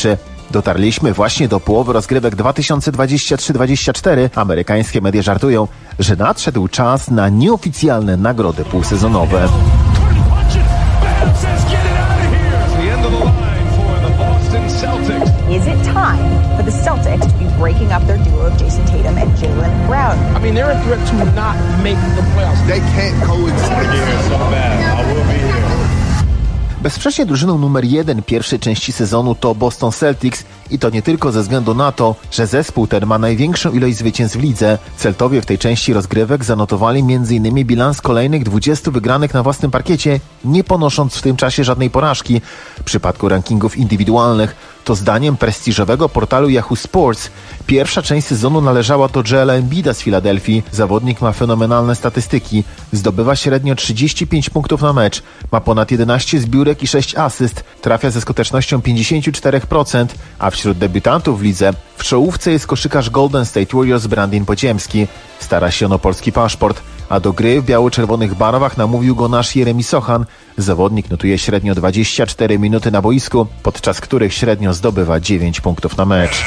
Dotarliśmy właśnie do połowy rozgrywek 2023-2024. Amerykańskie media żartują, że nadszedł czas na nieoficjalne nagrody półsezonowe. Is it time for the Celtics to be breaking up their duo of Jason Tatum and Jaylen Brown? I mean, they're a threat to not make the playoffs. They can't coexist. So bad. I will be here. Bezsprzecznie drużyną numer 1 pierwszej części sezonu to Boston Celtics i to nie tylko ze względu na to, że zespół ten ma największą ilość zwycięstw w lidze. Celtowie w tej części rozgrywek zanotowali m.in. bilans kolejnych 20 wygranych na własnym parkiecie, nie ponosząc w tym czasie żadnej porażki. W przypadku rankingów indywidualnych to zdaniem prestiżowego portalu Yahoo Sports pierwsza część sezonu należała do Joela Embida z Filadelfii. Zawodnik ma fenomenalne statystyki. Zdobywa średnio 35 punktów na mecz, ma ponad 11 zbiórek i 6 asyst, trafia ze skutecznością 54%, a wśród debiutantów w lidze w czołówce jest koszykarz Golden State Warriors Brandin Podziemski. Stara się on o polski paszport, a do gry w biało-czerwonych barwach namówił go nasz Jeremy Sochan. Zawodnik notuje średnio 24 minuty na boisku, podczas których średnio zdobywa 9 punktów na mecz.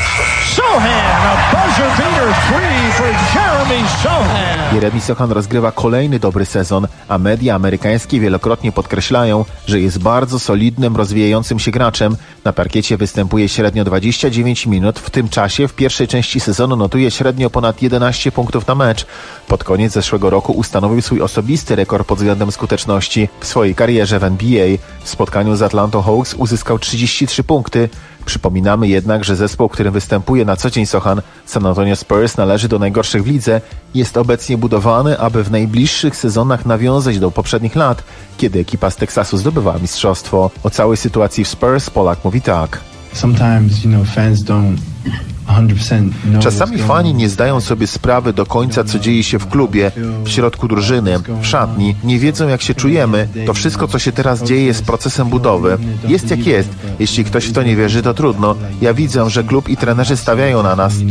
Jeremy Sochan rozgrywa kolejny dobry sezon, a media amerykańskie wielokrotnie podkreślają, że jest bardzo solidnym, rozwijającym się graczem. Na parkiecie występuje średnio 29 minut, w tym czasie w pierwszej części sezonu notuje średnio ponad 11 punktów na mecz. Pod koniec zeszłego roku ustanowił swój osobisty rekord pod względem skuteczności. W swojej karierze w NBA w spotkaniu z Atlanta Hawks uzyskał 33 punkty. Przypominamy jednak, że zespół, w którym występuje na co dzień Sochan, San Antonio Spurs, należy do najgorszych w lidze. Jest obecnie budowany, aby w najbliższych sezonach nawiązać do poprzednich lat, kiedy ekipa z Teksasu zdobywała mistrzostwo. O całej sytuacji w Spurs Polak mówi tak. Czasami fani nie zdają sobie sprawy do końca, co dzieje się w klubie, w środku drużyny, w szatni. Nie wiedzą, jak się czujemy. To wszystko, co się teraz dzieje, jest procesem budowy. Jest jak jest. Jeśli ktoś w to nie wierzy, to trudno. Ja widzę, że klub i trenerzy stawiają na nas.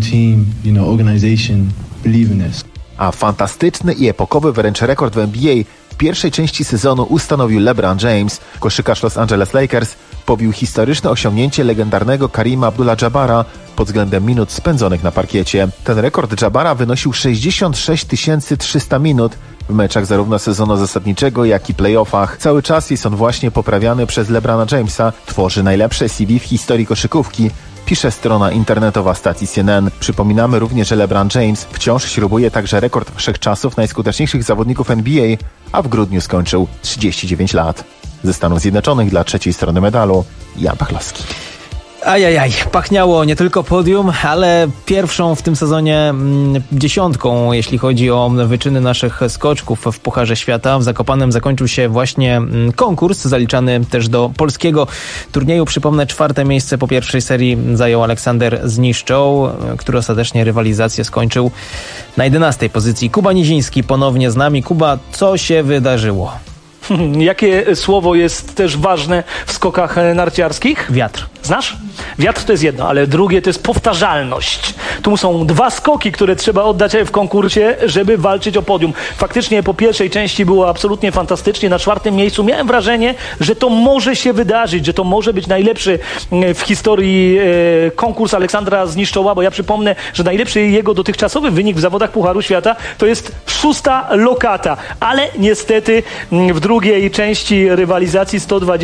A fantastyczny i epokowy wręcz rekord w NBA w pierwszej części sezonu ustanowił LeBron James. Koszykarz Los Angeles Lakers pobił historyczne osiągnięcie legendarnego Karima Abdullah-Jabbara pod względem minut spędzonych na parkiecie. Ten rekord Jabbara wynosił 66 300 minut w meczach zarówno sezonu zasadniczego, jak i playoffach. Cały czas jest on właśnie poprawiany przez LeBrona Jamesa. Tworzy najlepsze CV w historii koszykówki, pisze strona internetowa stacji CNN. Przypominamy również, że LeBron James wciąż śrubuje także rekord wszechczasów najskuteczniejszych zawodników NBA, a w grudniu skończył 39 lat. Ze Stanów Zjednoczonych dla trzeciej strony medalu Jan Pachlowski. Ajajaj, pachniało nie tylko podium, ale pierwszą w tym sezonie dziesiątką, jeśli chodzi o wyczyny naszych skoczków w Pucharze Świata. W Zakopanem zakończył się właśnie konkurs, zaliczany też do polskiego turnieju. Przypomnę, 4. miejsce po pierwszej serii zajął Aleksander Zniszczoł, który ostatecznie rywalizację skończył na 11. pozycji. Kuba Niziński ponownie z nami. Kuba, co się wydarzyło? Jakie słowo jest też ważne w skokach narciarskich? Wiatr. Znasz? Wiatr to jest jedno, ale drugie to jest powtarzalność. Tu są 2 skoki, które trzeba oddać w konkursie, żeby walczyć o podium. Faktycznie po pierwszej części było absolutnie fantastycznie. Na 4. miejscu miałem wrażenie, że to może się wydarzyć, że to może być najlepszy w historii konkurs Aleksandra Zniszczoła, bo ja przypomnę, że najlepszy jego dotychczasowy wynik w zawodach Pucharu Świata to jest 6. lokata. Ale niestety w drugiej części rywalizacji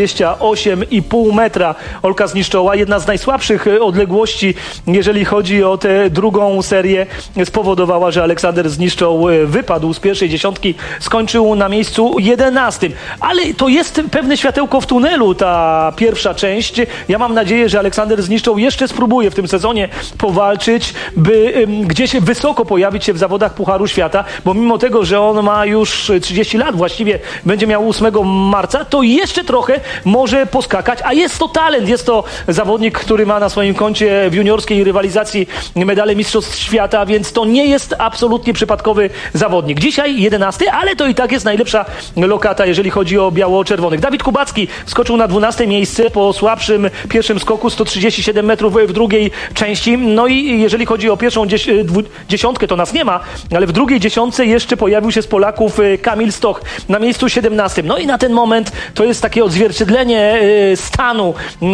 128,5 metra Olka Zniszczoła, jedna z najsłabszych odległości, jeżeli chodzi o tę drugą serię, spowodowała, że Aleksander Zniszczoł wypadł z pierwszej dziesiątki, skończył na miejscu 11. Ale to jest pewne światełko w tunelu, ta pierwsza część. Ja mam nadzieję, że Aleksander Zniszczoł jeszcze spróbuje w tym sezonie powalczyć, by gdzieś wysoko pojawić się w zawodach Pucharu Świata, bo mimo tego, że on ma już 30 lat, właściwie będzie miał 8 marca, to jeszcze trochę może poskakać, a jest to talent, jest to zawodnik, który ma na swoim koncie w juniorskiej rywalizacji medale Mistrzostw Świata, więc to nie jest absolutnie przypadkowy zawodnik. Dzisiaj 11, ale to i tak jest najlepsza lokata, jeżeli chodzi o biało-czerwonych. Dawid Kubacki skoczył na 12 miejsce po słabszym pierwszym skoku, 137 metrów w drugiej części. No i jeżeli chodzi o pierwszą dziesiątkę, to nas nie ma, ale w drugiej dziesiątce jeszcze pojawił się z Polaków Kamil Stoch na miejscu 17. No i na ten moment to jest takie odzwierciedlenie stanu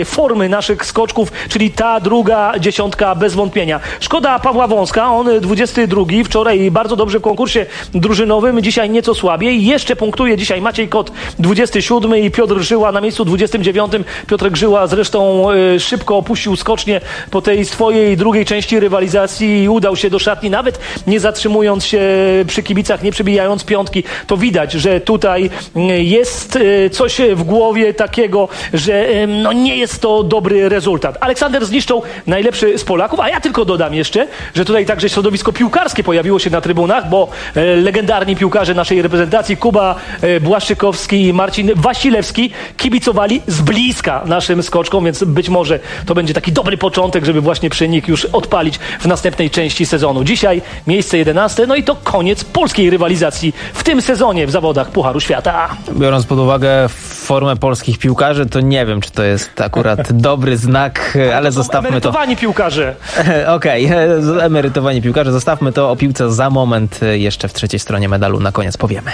formy naszych skoczków, czyli ta druga dziesiątka bez wątpienia. Szkoda Pawła Wąska, on 22, wczoraj bardzo dobrze w konkursie drużynowym, dzisiaj nieco słabiej. Jeszcze punktuje dzisiaj Maciej Kot 27 i Piotr Żyła na miejscu 29. Piotrek Żyła zresztą szybko opuścił skocznie po tej swojej drugiej części rywalizacji i udał się do szatni, nawet nie zatrzymując się przy kibicach, nie przybijając piątki. To widać, że tutaj jest coś w głowie takiego, że no nie jest to dobry rezultat. Aleksander Zniszczą, najlepszy z Polaków, a ja tylko dodam jeszcze, że tutaj także środowisko piłkarskie pojawiło się na trybunach, bo legendarni piłkarze naszej reprezentacji, Kuba Błaszczykowski i Marcin Wasilewski, kibicowali z bliska naszym skoczkom, więc być może to będzie taki dobry początek, żeby właśnie przenik już odpalić w następnej części sezonu. Dzisiaj miejsce 11, no i to koniec polskiej rywalizacji w tym sezonie w zawodach Pucharu Świata. Biorąc pod uwagę formę polskich piłkarzy, to nie wiem, czy to jest akurat dobry znak, ale zostawmy to. Emerytowani piłkarze. Okej, emerytowani piłkarze, zostawmy to. O piłce za moment, jeszcze w trzeciej stronie medalu na koniec powiemy.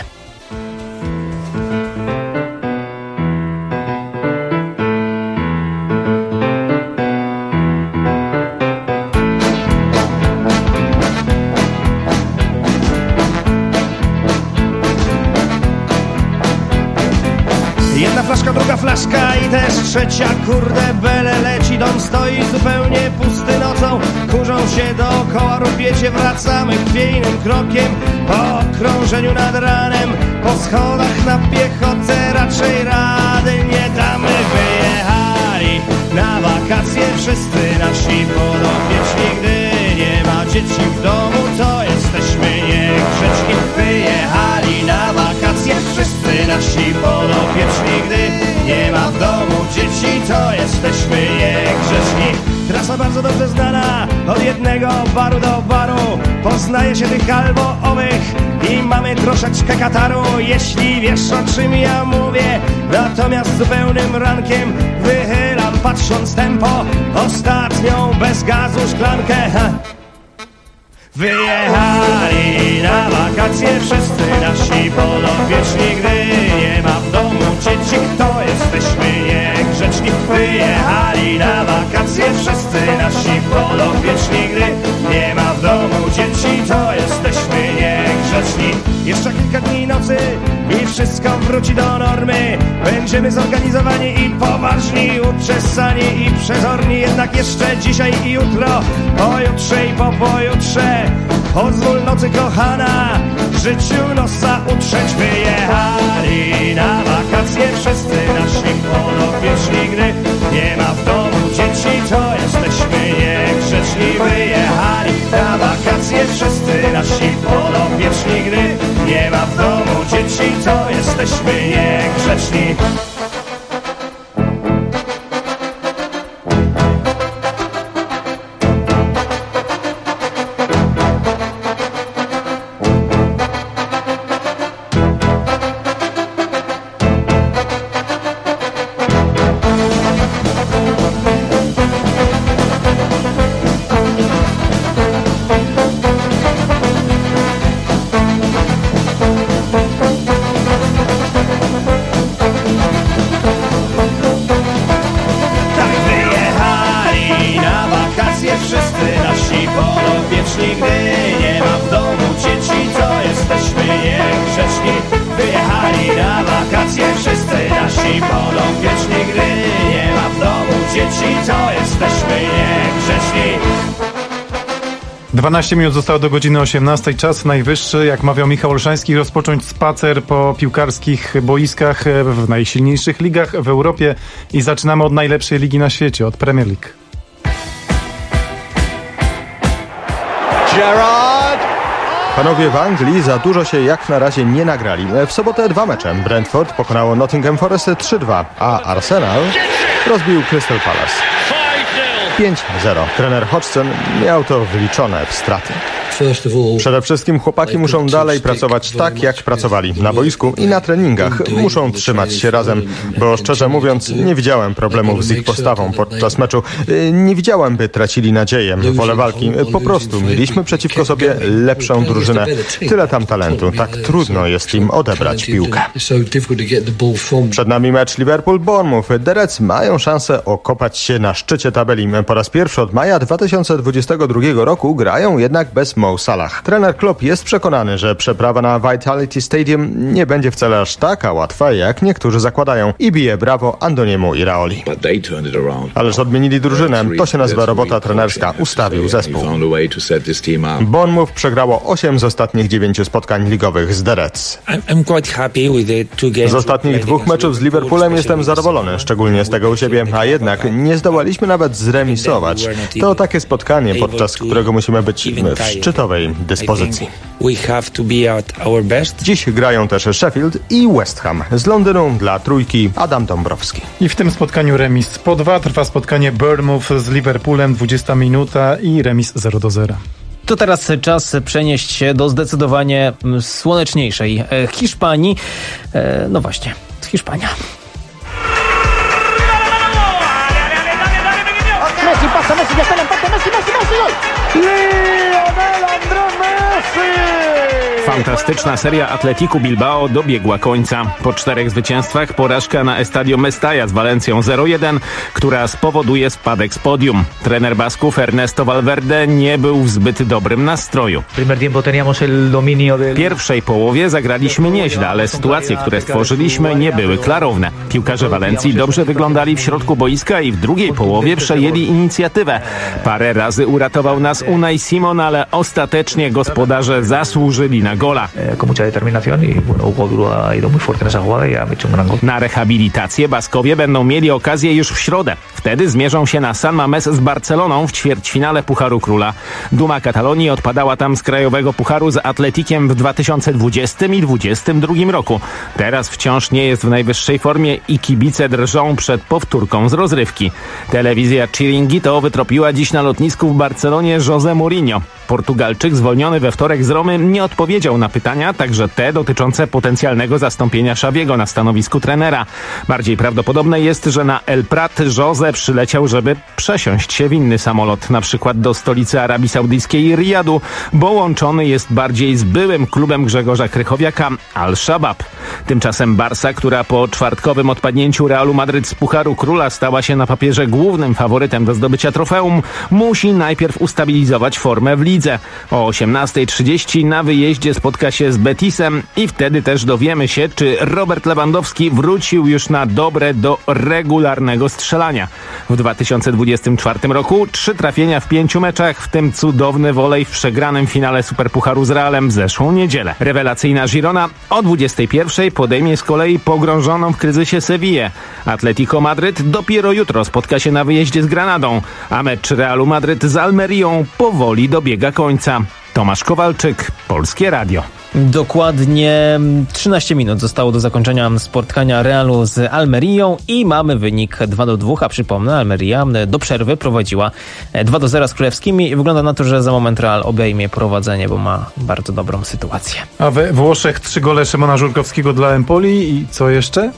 Jedna flaszka, druga flaszka i też trzecia, kurde bele leci. Dom stoi zupełnie pusty nocą, kurzą się dookoła, rupiecie, wracamy chwiejnym krokiem po okrążeniu nad ranem. Po schodach na piechotę raczej rady nie damy. Wyjechali na wakacje wszyscy nasi podopieczni. Gdy nie ma dzieci w domu, to jesteśmy niegrzeczni. Wyjechali na wakacje wszyscy nasi podopieczni. Gdy nie ma w domu dzieci, to jesteśmy niegrzeczni. Trasa bardzo dobrze znana, od jednego baru do baru. Poznaje się tych albo owych i mamy troszeczkę kataru. Jeśli wiesz, o czym ja mówię, natomiast zupełnym rankiem wychylam, patrząc tempo, ostatnią bez gazu szklankę. Wyjechali na wakacje wszyscy nasi podopieczni. Gdy nie ma w domu dzieci, to jesteśmy niegrzeczni. Wyjechali na wakacje wszyscy nasi podopieczni. Gdy nie ma w domu dzieci, to jesteśmy niegrzeczni. Jeszcze kilka dni nocy i wszystko wróci do normy. Będziemy zorganizowani i poważni, uczesani i przezorni. Jednak jeszcze dzisiaj i jutro, pojutrze i po pojutrze, pozwól nocy kochana życiu nosa utrzeć. Wyjechali na wakacje wszyscy nasi podopieczni. Gdy nie ma w domu dzieci, to jesteśmy niegrzeczni. Wyjechali na wakacje wszyscy nasi podopieczni. Gdy nie ma w domu dzieci, to jesteśmy niegrzeczni. nasi podopieczni, gdy nie ma w domu dzieci, to jesteśmy niegrzeczni. 12 minut zostało do godziny 18. Czas najwyższy, jak mawiał Michał Olszański, rozpocząć spacer po piłkarskich boiskach w najsilniejszych ligach w Europie i zaczynamy od najlepszej ligi na świecie, od Premier League. Gerrard! Panowie w Anglii za dużo się jak na razie nie nagrali. W sobotę 2 mecze. Brentford pokonało Nottingham Forest 3-2, a Arsenal rozbił Crystal Palace 5-0. Trener Hodgson miał to wliczone w straty. Przede wszystkim chłopaki muszą dalej pracować tak, jak pracowali na boisku i na treningach. Muszą trzymać się razem, bo szczerze mówiąc nie widziałem problemów z ich postawą podczas meczu. Nie widziałem, by tracili nadzieję, wolę walki. Po prostu mieliśmy przeciwko sobie lepszą drużynę. Tyle tam talentu. Tak trudno jest im odebrać piłkę. Przed nami mecz Liverpool-Bournemouth. The Reds mają szansę okopać się na szczycie tabeli. Po raz pierwszy od maja 2022 roku grają jednak bez Mo Salah. Trener Klopp jest przekonany, że przeprawa na Vitality Stadium nie będzie wcale aż taka łatwa, jak niektórzy zakładają, i bije brawo Andoniemu Iraoli. Ależ odmienili drużynę. To się nazywa robota trenerska. Ustawił zespół. Bournemouth przegrało 8 z ostatnich 9 spotkań ligowych z The Reds. Z ostatnich 2 meczów z Liverpoolem jestem zadowolony, szczególnie z tego u siebie, a jednak nie zdołaliśmy nawet zremisować. To takie spotkanie, podczas którego musimy być w szczytowej dyspozycji. Dziś grają też Sheffield i West Ham. Z Londynu dla Trójki Adam Dąbrowski. I w tym spotkaniu remis po 2 trwa spotkanie Bournemouth z Liverpoolem, 20 minuta i remis 0-0. To teraz czas przenieść się do zdecydowanie słoneczniejszej Hiszpanii. No właśnie, Hiszpania. Messi pasa, Messi ya está en el empate, Messi, gol! Lionel Andrés Messi! Fantastyczna seria Atleticu Bilbao dobiegła końca. Po 4 zwycięstwach porażka na Estadio Mestalla z Walencją 0-1, która spowoduje spadek z podium. Trener Basków Ernesto Valverde nie był w zbyt dobrym nastroju. W pierwszej połowie zagraliśmy nieźle, ale sytuacje, które stworzyliśmy, nie były klarowne. Piłkarze Walencji dobrze wyglądali w środku boiska i w drugiej połowie przejęli inicjatywę. Parę razy uratował nas Unai Simon, ale ostatecznie gospodarze zasłużyli na gola. Na rehabilitację Baskowie będą mieli okazję już w środę. Wtedy zmierzą się na San Mamés z Barceloną w ćwierćfinale Pucharu Króla. Duma Katalonii odpadała tam z Krajowego Pucharu z Atletikiem w 2020 i 2022 roku. Teraz wciąż nie jest w najwyższej formie i kibice drżą przed powtórką z rozrywki. Telewizja Chiringuito wytropiła dziś na lotnisku w Barcelonie José Mourinho. Portugalczyk zwolniony we wtorek z Romy nie odpowiedział na pytania, także te dotyczące potencjalnego zastąpienia Xaviego na stanowisku trenera. Bardziej prawdopodobne jest, że na El Prat José przyleciał, żeby przesiąść się w inny samolot, na przykład do stolicy Arabii Saudyjskiej Rijadu, bo łączony jest bardziej z byłym klubem Grzegorza Krychowiaka Al-Shabaab. Tymczasem Barsa, która po czwartkowym odpadnięciu Realu Madryt z Pucharu Króla stała się na papierze głównym faworytem do zdobycia trofeum, musi najpierw ustabilizować formę w lidze. O 18:30 na wyjeździe spotka się z Betisem i wtedy też dowiemy się, czy Robert Lewandowski wrócił już na dobre do regularnego strzelania. W 2024 roku 3 trafienia w 5 meczach, w tym cudowny wolej w przegranym finale Superpucharu z Realem w zeszłą niedzielę. Rewelacyjna Girona o 21:00 podejmie z kolei pogrążoną w kryzysie Sevillę. Atletico Madryt dopiero jutro spotka się na wyjeździe z Granadą, a mecz Realu Madryt z Almerią powoli dobiega końca. Tomasz Kowalczyk, Polskie Radio. Dokładnie 13 minut zostało do zakończenia spotkania Realu z Almerią i mamy wynik 2-2, a przypomnę, Almeria do przerwy prowadziła 2-0 z Królewskimi i wygląda na to, że za moment Real obejmie prowadzenie, bo ma bardzo dobrą sytuację. A we Włoszech 3 gole Szymona Żurkowskiego dla Empoli i co jeszcze?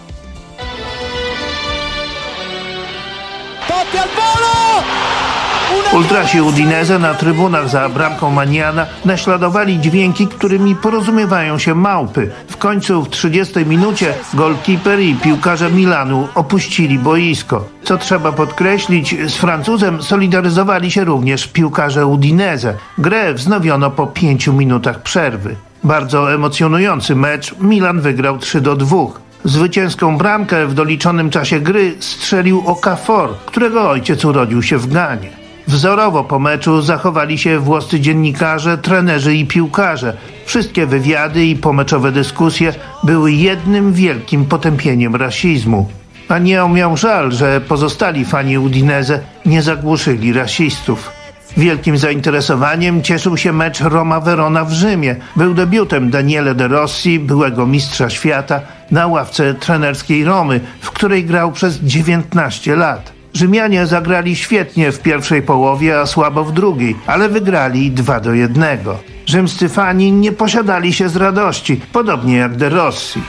Ultrasi Udinese na trybunach za bramką Maniana naśladowali dźwięki, którymi porozumiewają się małpy. W końcu w 30 minucie golkiper i piłkarze Milanu opuścili boisko. Co trzeba podkreślić, z Francuzem solidaryzowali się również piłkarze Udinese. Grę wznowiono po 5 minutach przerwy. Bardzo emocjonujący mecz. Milan wygrał 3-2. Zwycięską bramkę w doliczonym czasie gry strzelił Okafor, którego ojciec urodził się w Ganie. Wzorowo po meczu zachowali się włoscy dziennikarze, trenerzy i piłkarze. Wszystkie wywiady i pomeczowe dyskusje były jednym wielkim potępieniem rasizmu. Anieo miał żal, że pozostali fani Udinese nie zagłuszyli rasistów. Wielkim zainteresowaniem cieszył się mecz Roma-Verona w Rzymie. Był debiutem Daniele De Rossi, byłego mistrza świata, na ławce trenerskiej Romy, w której grał przez 19 lat. Rzymianie zagrali świetnie w pierwszej połowie, a słabo w drugiej, ale wygrali 2-1. Rzymscy fani nie posiadali się z radości, podobnie jak De Rossi.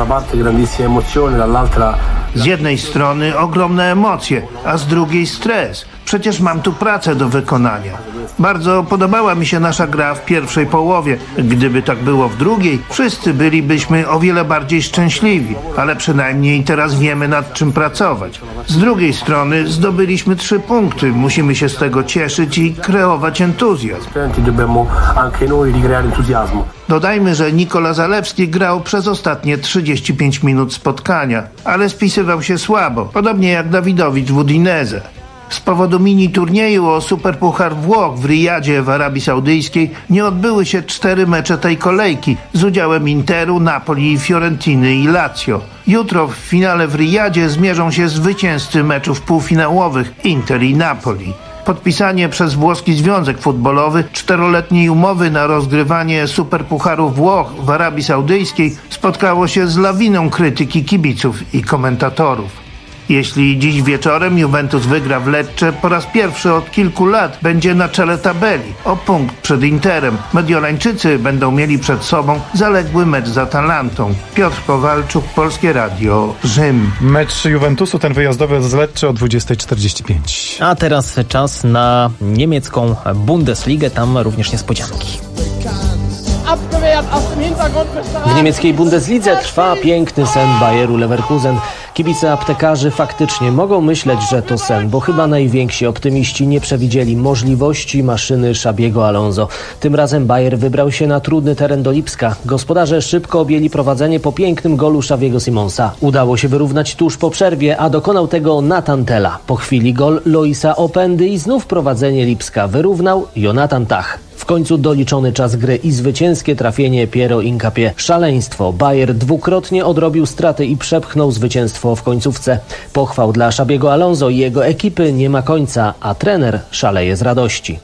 Z jednej strony ogromne emocje, a z drugiej stres. Przecież mam tu pracę do wykonania. Bardzo podobała mi się nasza gra w pierwszej połowie. Gdyby tak było w drugiej, wszyscy bylibyśmy o wiele bardziej szczęśliwi, ale przynajmniej teraz wiemy, nad czym pracować. Z drugiej strony zdobyliśmy 3 punkty. Musimy się z tego cieszyć i kreować entuzjazm. Dodajmy, że Nikola Zalewski grał przez ostatnie 35 minut spotkania, ale spisywał się słabo, podobnie jak Dawidowicz w Udinese. Z powodu mini turnieju o Superpuchar Włoch w Riyadzie w Arabii Saudyjskiej nie odbyły się 4 mecze tej kolejki z udziałem Interu, Napoli, Fiorentiny i Lazio. Jutro w finale w Riyadzie zmierzą się zwycięzcy meczów półfinałowych Inter i Napoli. Podpisanie przez włoski Związek Futbolowy 4-letniej umowy na rozgrywanie Superpucharu Włoch w Arabii Saudyjskiej spotkało się z lawiną krytyki kibiców i komentatorów. Jeśli dziś wieczorem Juventus wygra w Lecce, po raz pierwszy od kilku lat będzie na czele tabeli, o punkt przed Interem. Mediolańczycy będą mieli przed sobą zaległy mecz z Atalantą. Piotr Kowalczuk, Polskie Radio, Rzym. Mecz Juventusu, ten wyjazdowy z Lecce o 20:45. A teraz czas na niemiecką Bundesligę, tam również niespodzianki. W niemieckiej Bundeslidze trwa piękny sen Bayeru Leverkusen. Kibice aptekarzy faktycznie mogą myśleć, że to sen, bo chyba najwięksi optymiści nie przewidzieli możliwości maszyny Xabiego Alonso. Tym razem Bayer wybrał się na trudny teren do Lipska. Gospodarze szybko objęli prowadzenie po pięknym golu Xabiego Simonsa. Udało się wyrównać tuż po przerwie, a dokonał tego Nathan Tella. Po chwili gol Loisa Opendy i znów prowadzenie Lipska wyrównał Jonathan Tah. W końcu doliczony czas gry i zwycięskie trafienie Piero Hincapie. Szaleństwo. Bayer dwukrotnie odrobił straty i przepchnął zwycięstwo w końcówce. Pochwał dla Xabiego Alonso i jego ekipy nie ma końca, a trener szaleje z radości.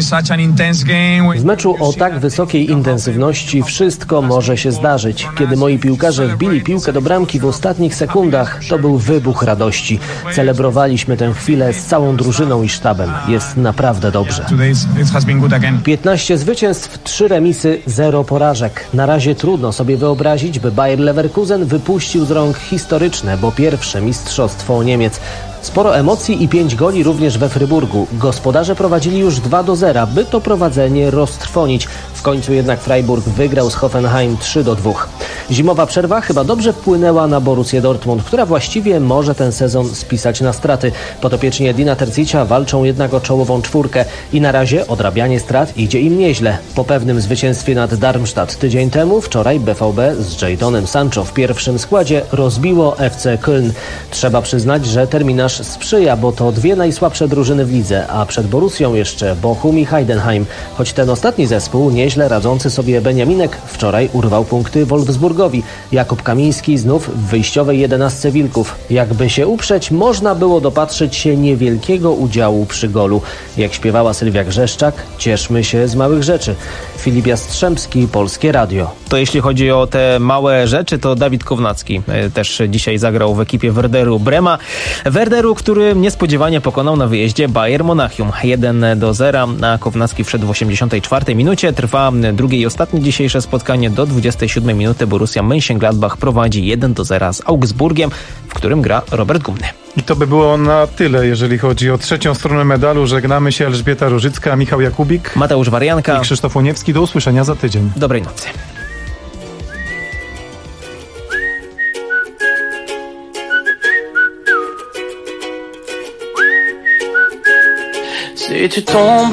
W meczu o tak wysokiej intensywności wszystko może się zdarzyć. Kiedy moi piłkarze wbili piłkę do bramki w ostatnich sekundach, to był wybuch radości. Celebrowaliśmy tę chwilę z całą drużyną i sztabem. Jest naprawdę dobrze. 15 zwycięstw, 3 remisy, 0 porażek. Na razie trudno sobie wyobrazić, by Bayer Leverkusen wypuścił z rąk historyczne, bo pierwsze mistrzostwo Niemiec. Sporo emocji i 5 goli również we Fryburgu. Gospodarze prowadzili już 2-0, by to prowadzenie roztrwonić. W końcu jednak Freiburg wygrał z Hoffenheim 3-2. Zimowa przerwa chyba dobrze wpłynęła na Borussię Dortmund, która właściwie może ten sezon spisać na straty. Podopieczni Edina Terzicia walczą jednak o czołową czwórkę i na razie odrabianie strat idzie im nieźle. Po pewnym zwycięstwie nad Darmstadt tydzień temu, wczoraj BVB z Jaddonem Sancho w pierwszym składzie rozbiło FC Köln. Trzeba przyznać, że terminarz sprzyja, bo to 2 najsłabsze drużyny w lidze, a przed Borussią jeszcze Bochum i Heidenheim. Choć ten ostatni zespół, nieźle radzący sobie Beniaminek, wczoraj urwał punkty Wolfsburgowi. Jakub Kamiński znów w wyjściowej 11 Wilków. Jakby się uprzeć, można było dopatrzyć się niewielkiego udziału przy golu. Jak śpiewała Sylwia Grzeszczak, cieszmy się z małych rzeczy. Filip Jastrzębski, Polskie Radio. To jeśli chodzi o te małe rzeczy, to Dawid Kownacki też dzisiaj zagrał w ekipie Werderu Brema. Werderu, który niespodziewanie pokonał na wyjeździe Bayern Monachium 1-0, a Kownacki wszedł w 84 minucie. Trwa drugie i ostatnie dzisiejsze spotkanie do 27 minuty. Borussia Mönchengladbach prowadzi 1-0 z Augsburgiem, w którym gra Robert Gumny. I to by było na tyle, jeżeli chodzi o trzecią stronę medalu. Żegnamy się, Elżbieta Różycka, Michał Jakubik, Mateusz Warianka i Krzysztof Łoniewski. Do usłyszenia za tydzień. Dobrej nocy. Si tu tombes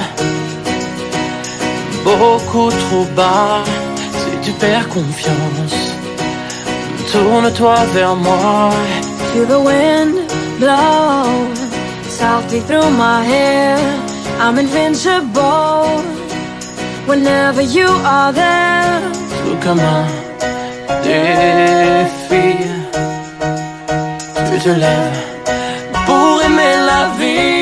beaucoup trop bas, si tu perds confiance, tourne-toi vers moi. Feel the wind blow softly through my hair. I'm invincible whenever you are there. Tout comme un défi, tu te lèves pour aimer la vie.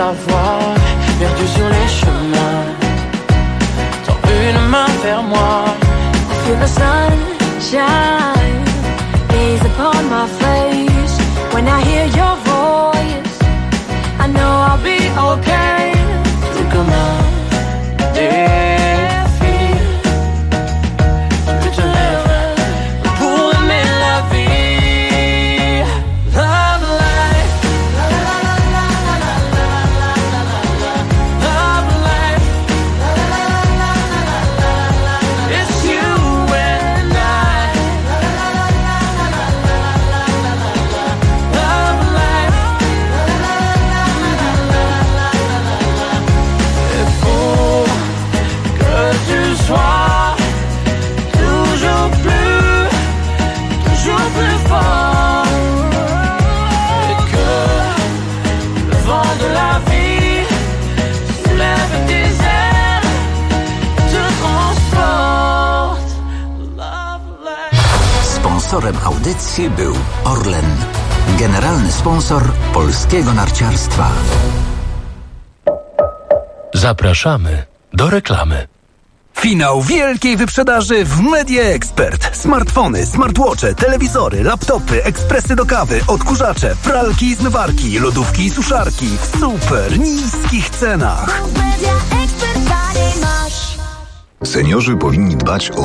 sa voix, perdu sur les chemins. Tends une main vers moi. I feel the sunshine gaze upon my face. When I hear your voice, I know I'll be okay. C'est comme un défi. Tu te lèves pour aimer la vie. Love life. Love life. It's you and I. Love life. Et pour que tu sois toujours plus fort. Et que le vent de la vie soulève tes ailes, te transporte. Love life. Sponsorem audycji był Orlen, generalny sponsor polskiego narciarstwa. Zapraszamy do reklamy. Finał wielkiej wyprzedaży w Media Expert. Smartfony, smartwatche, telewizory, laptopy, ekspresy do kawy, odkurzacze, pralki i zmywarki, lodówki i suszarki w super niskich cenach. Seniorzy powinni dbać o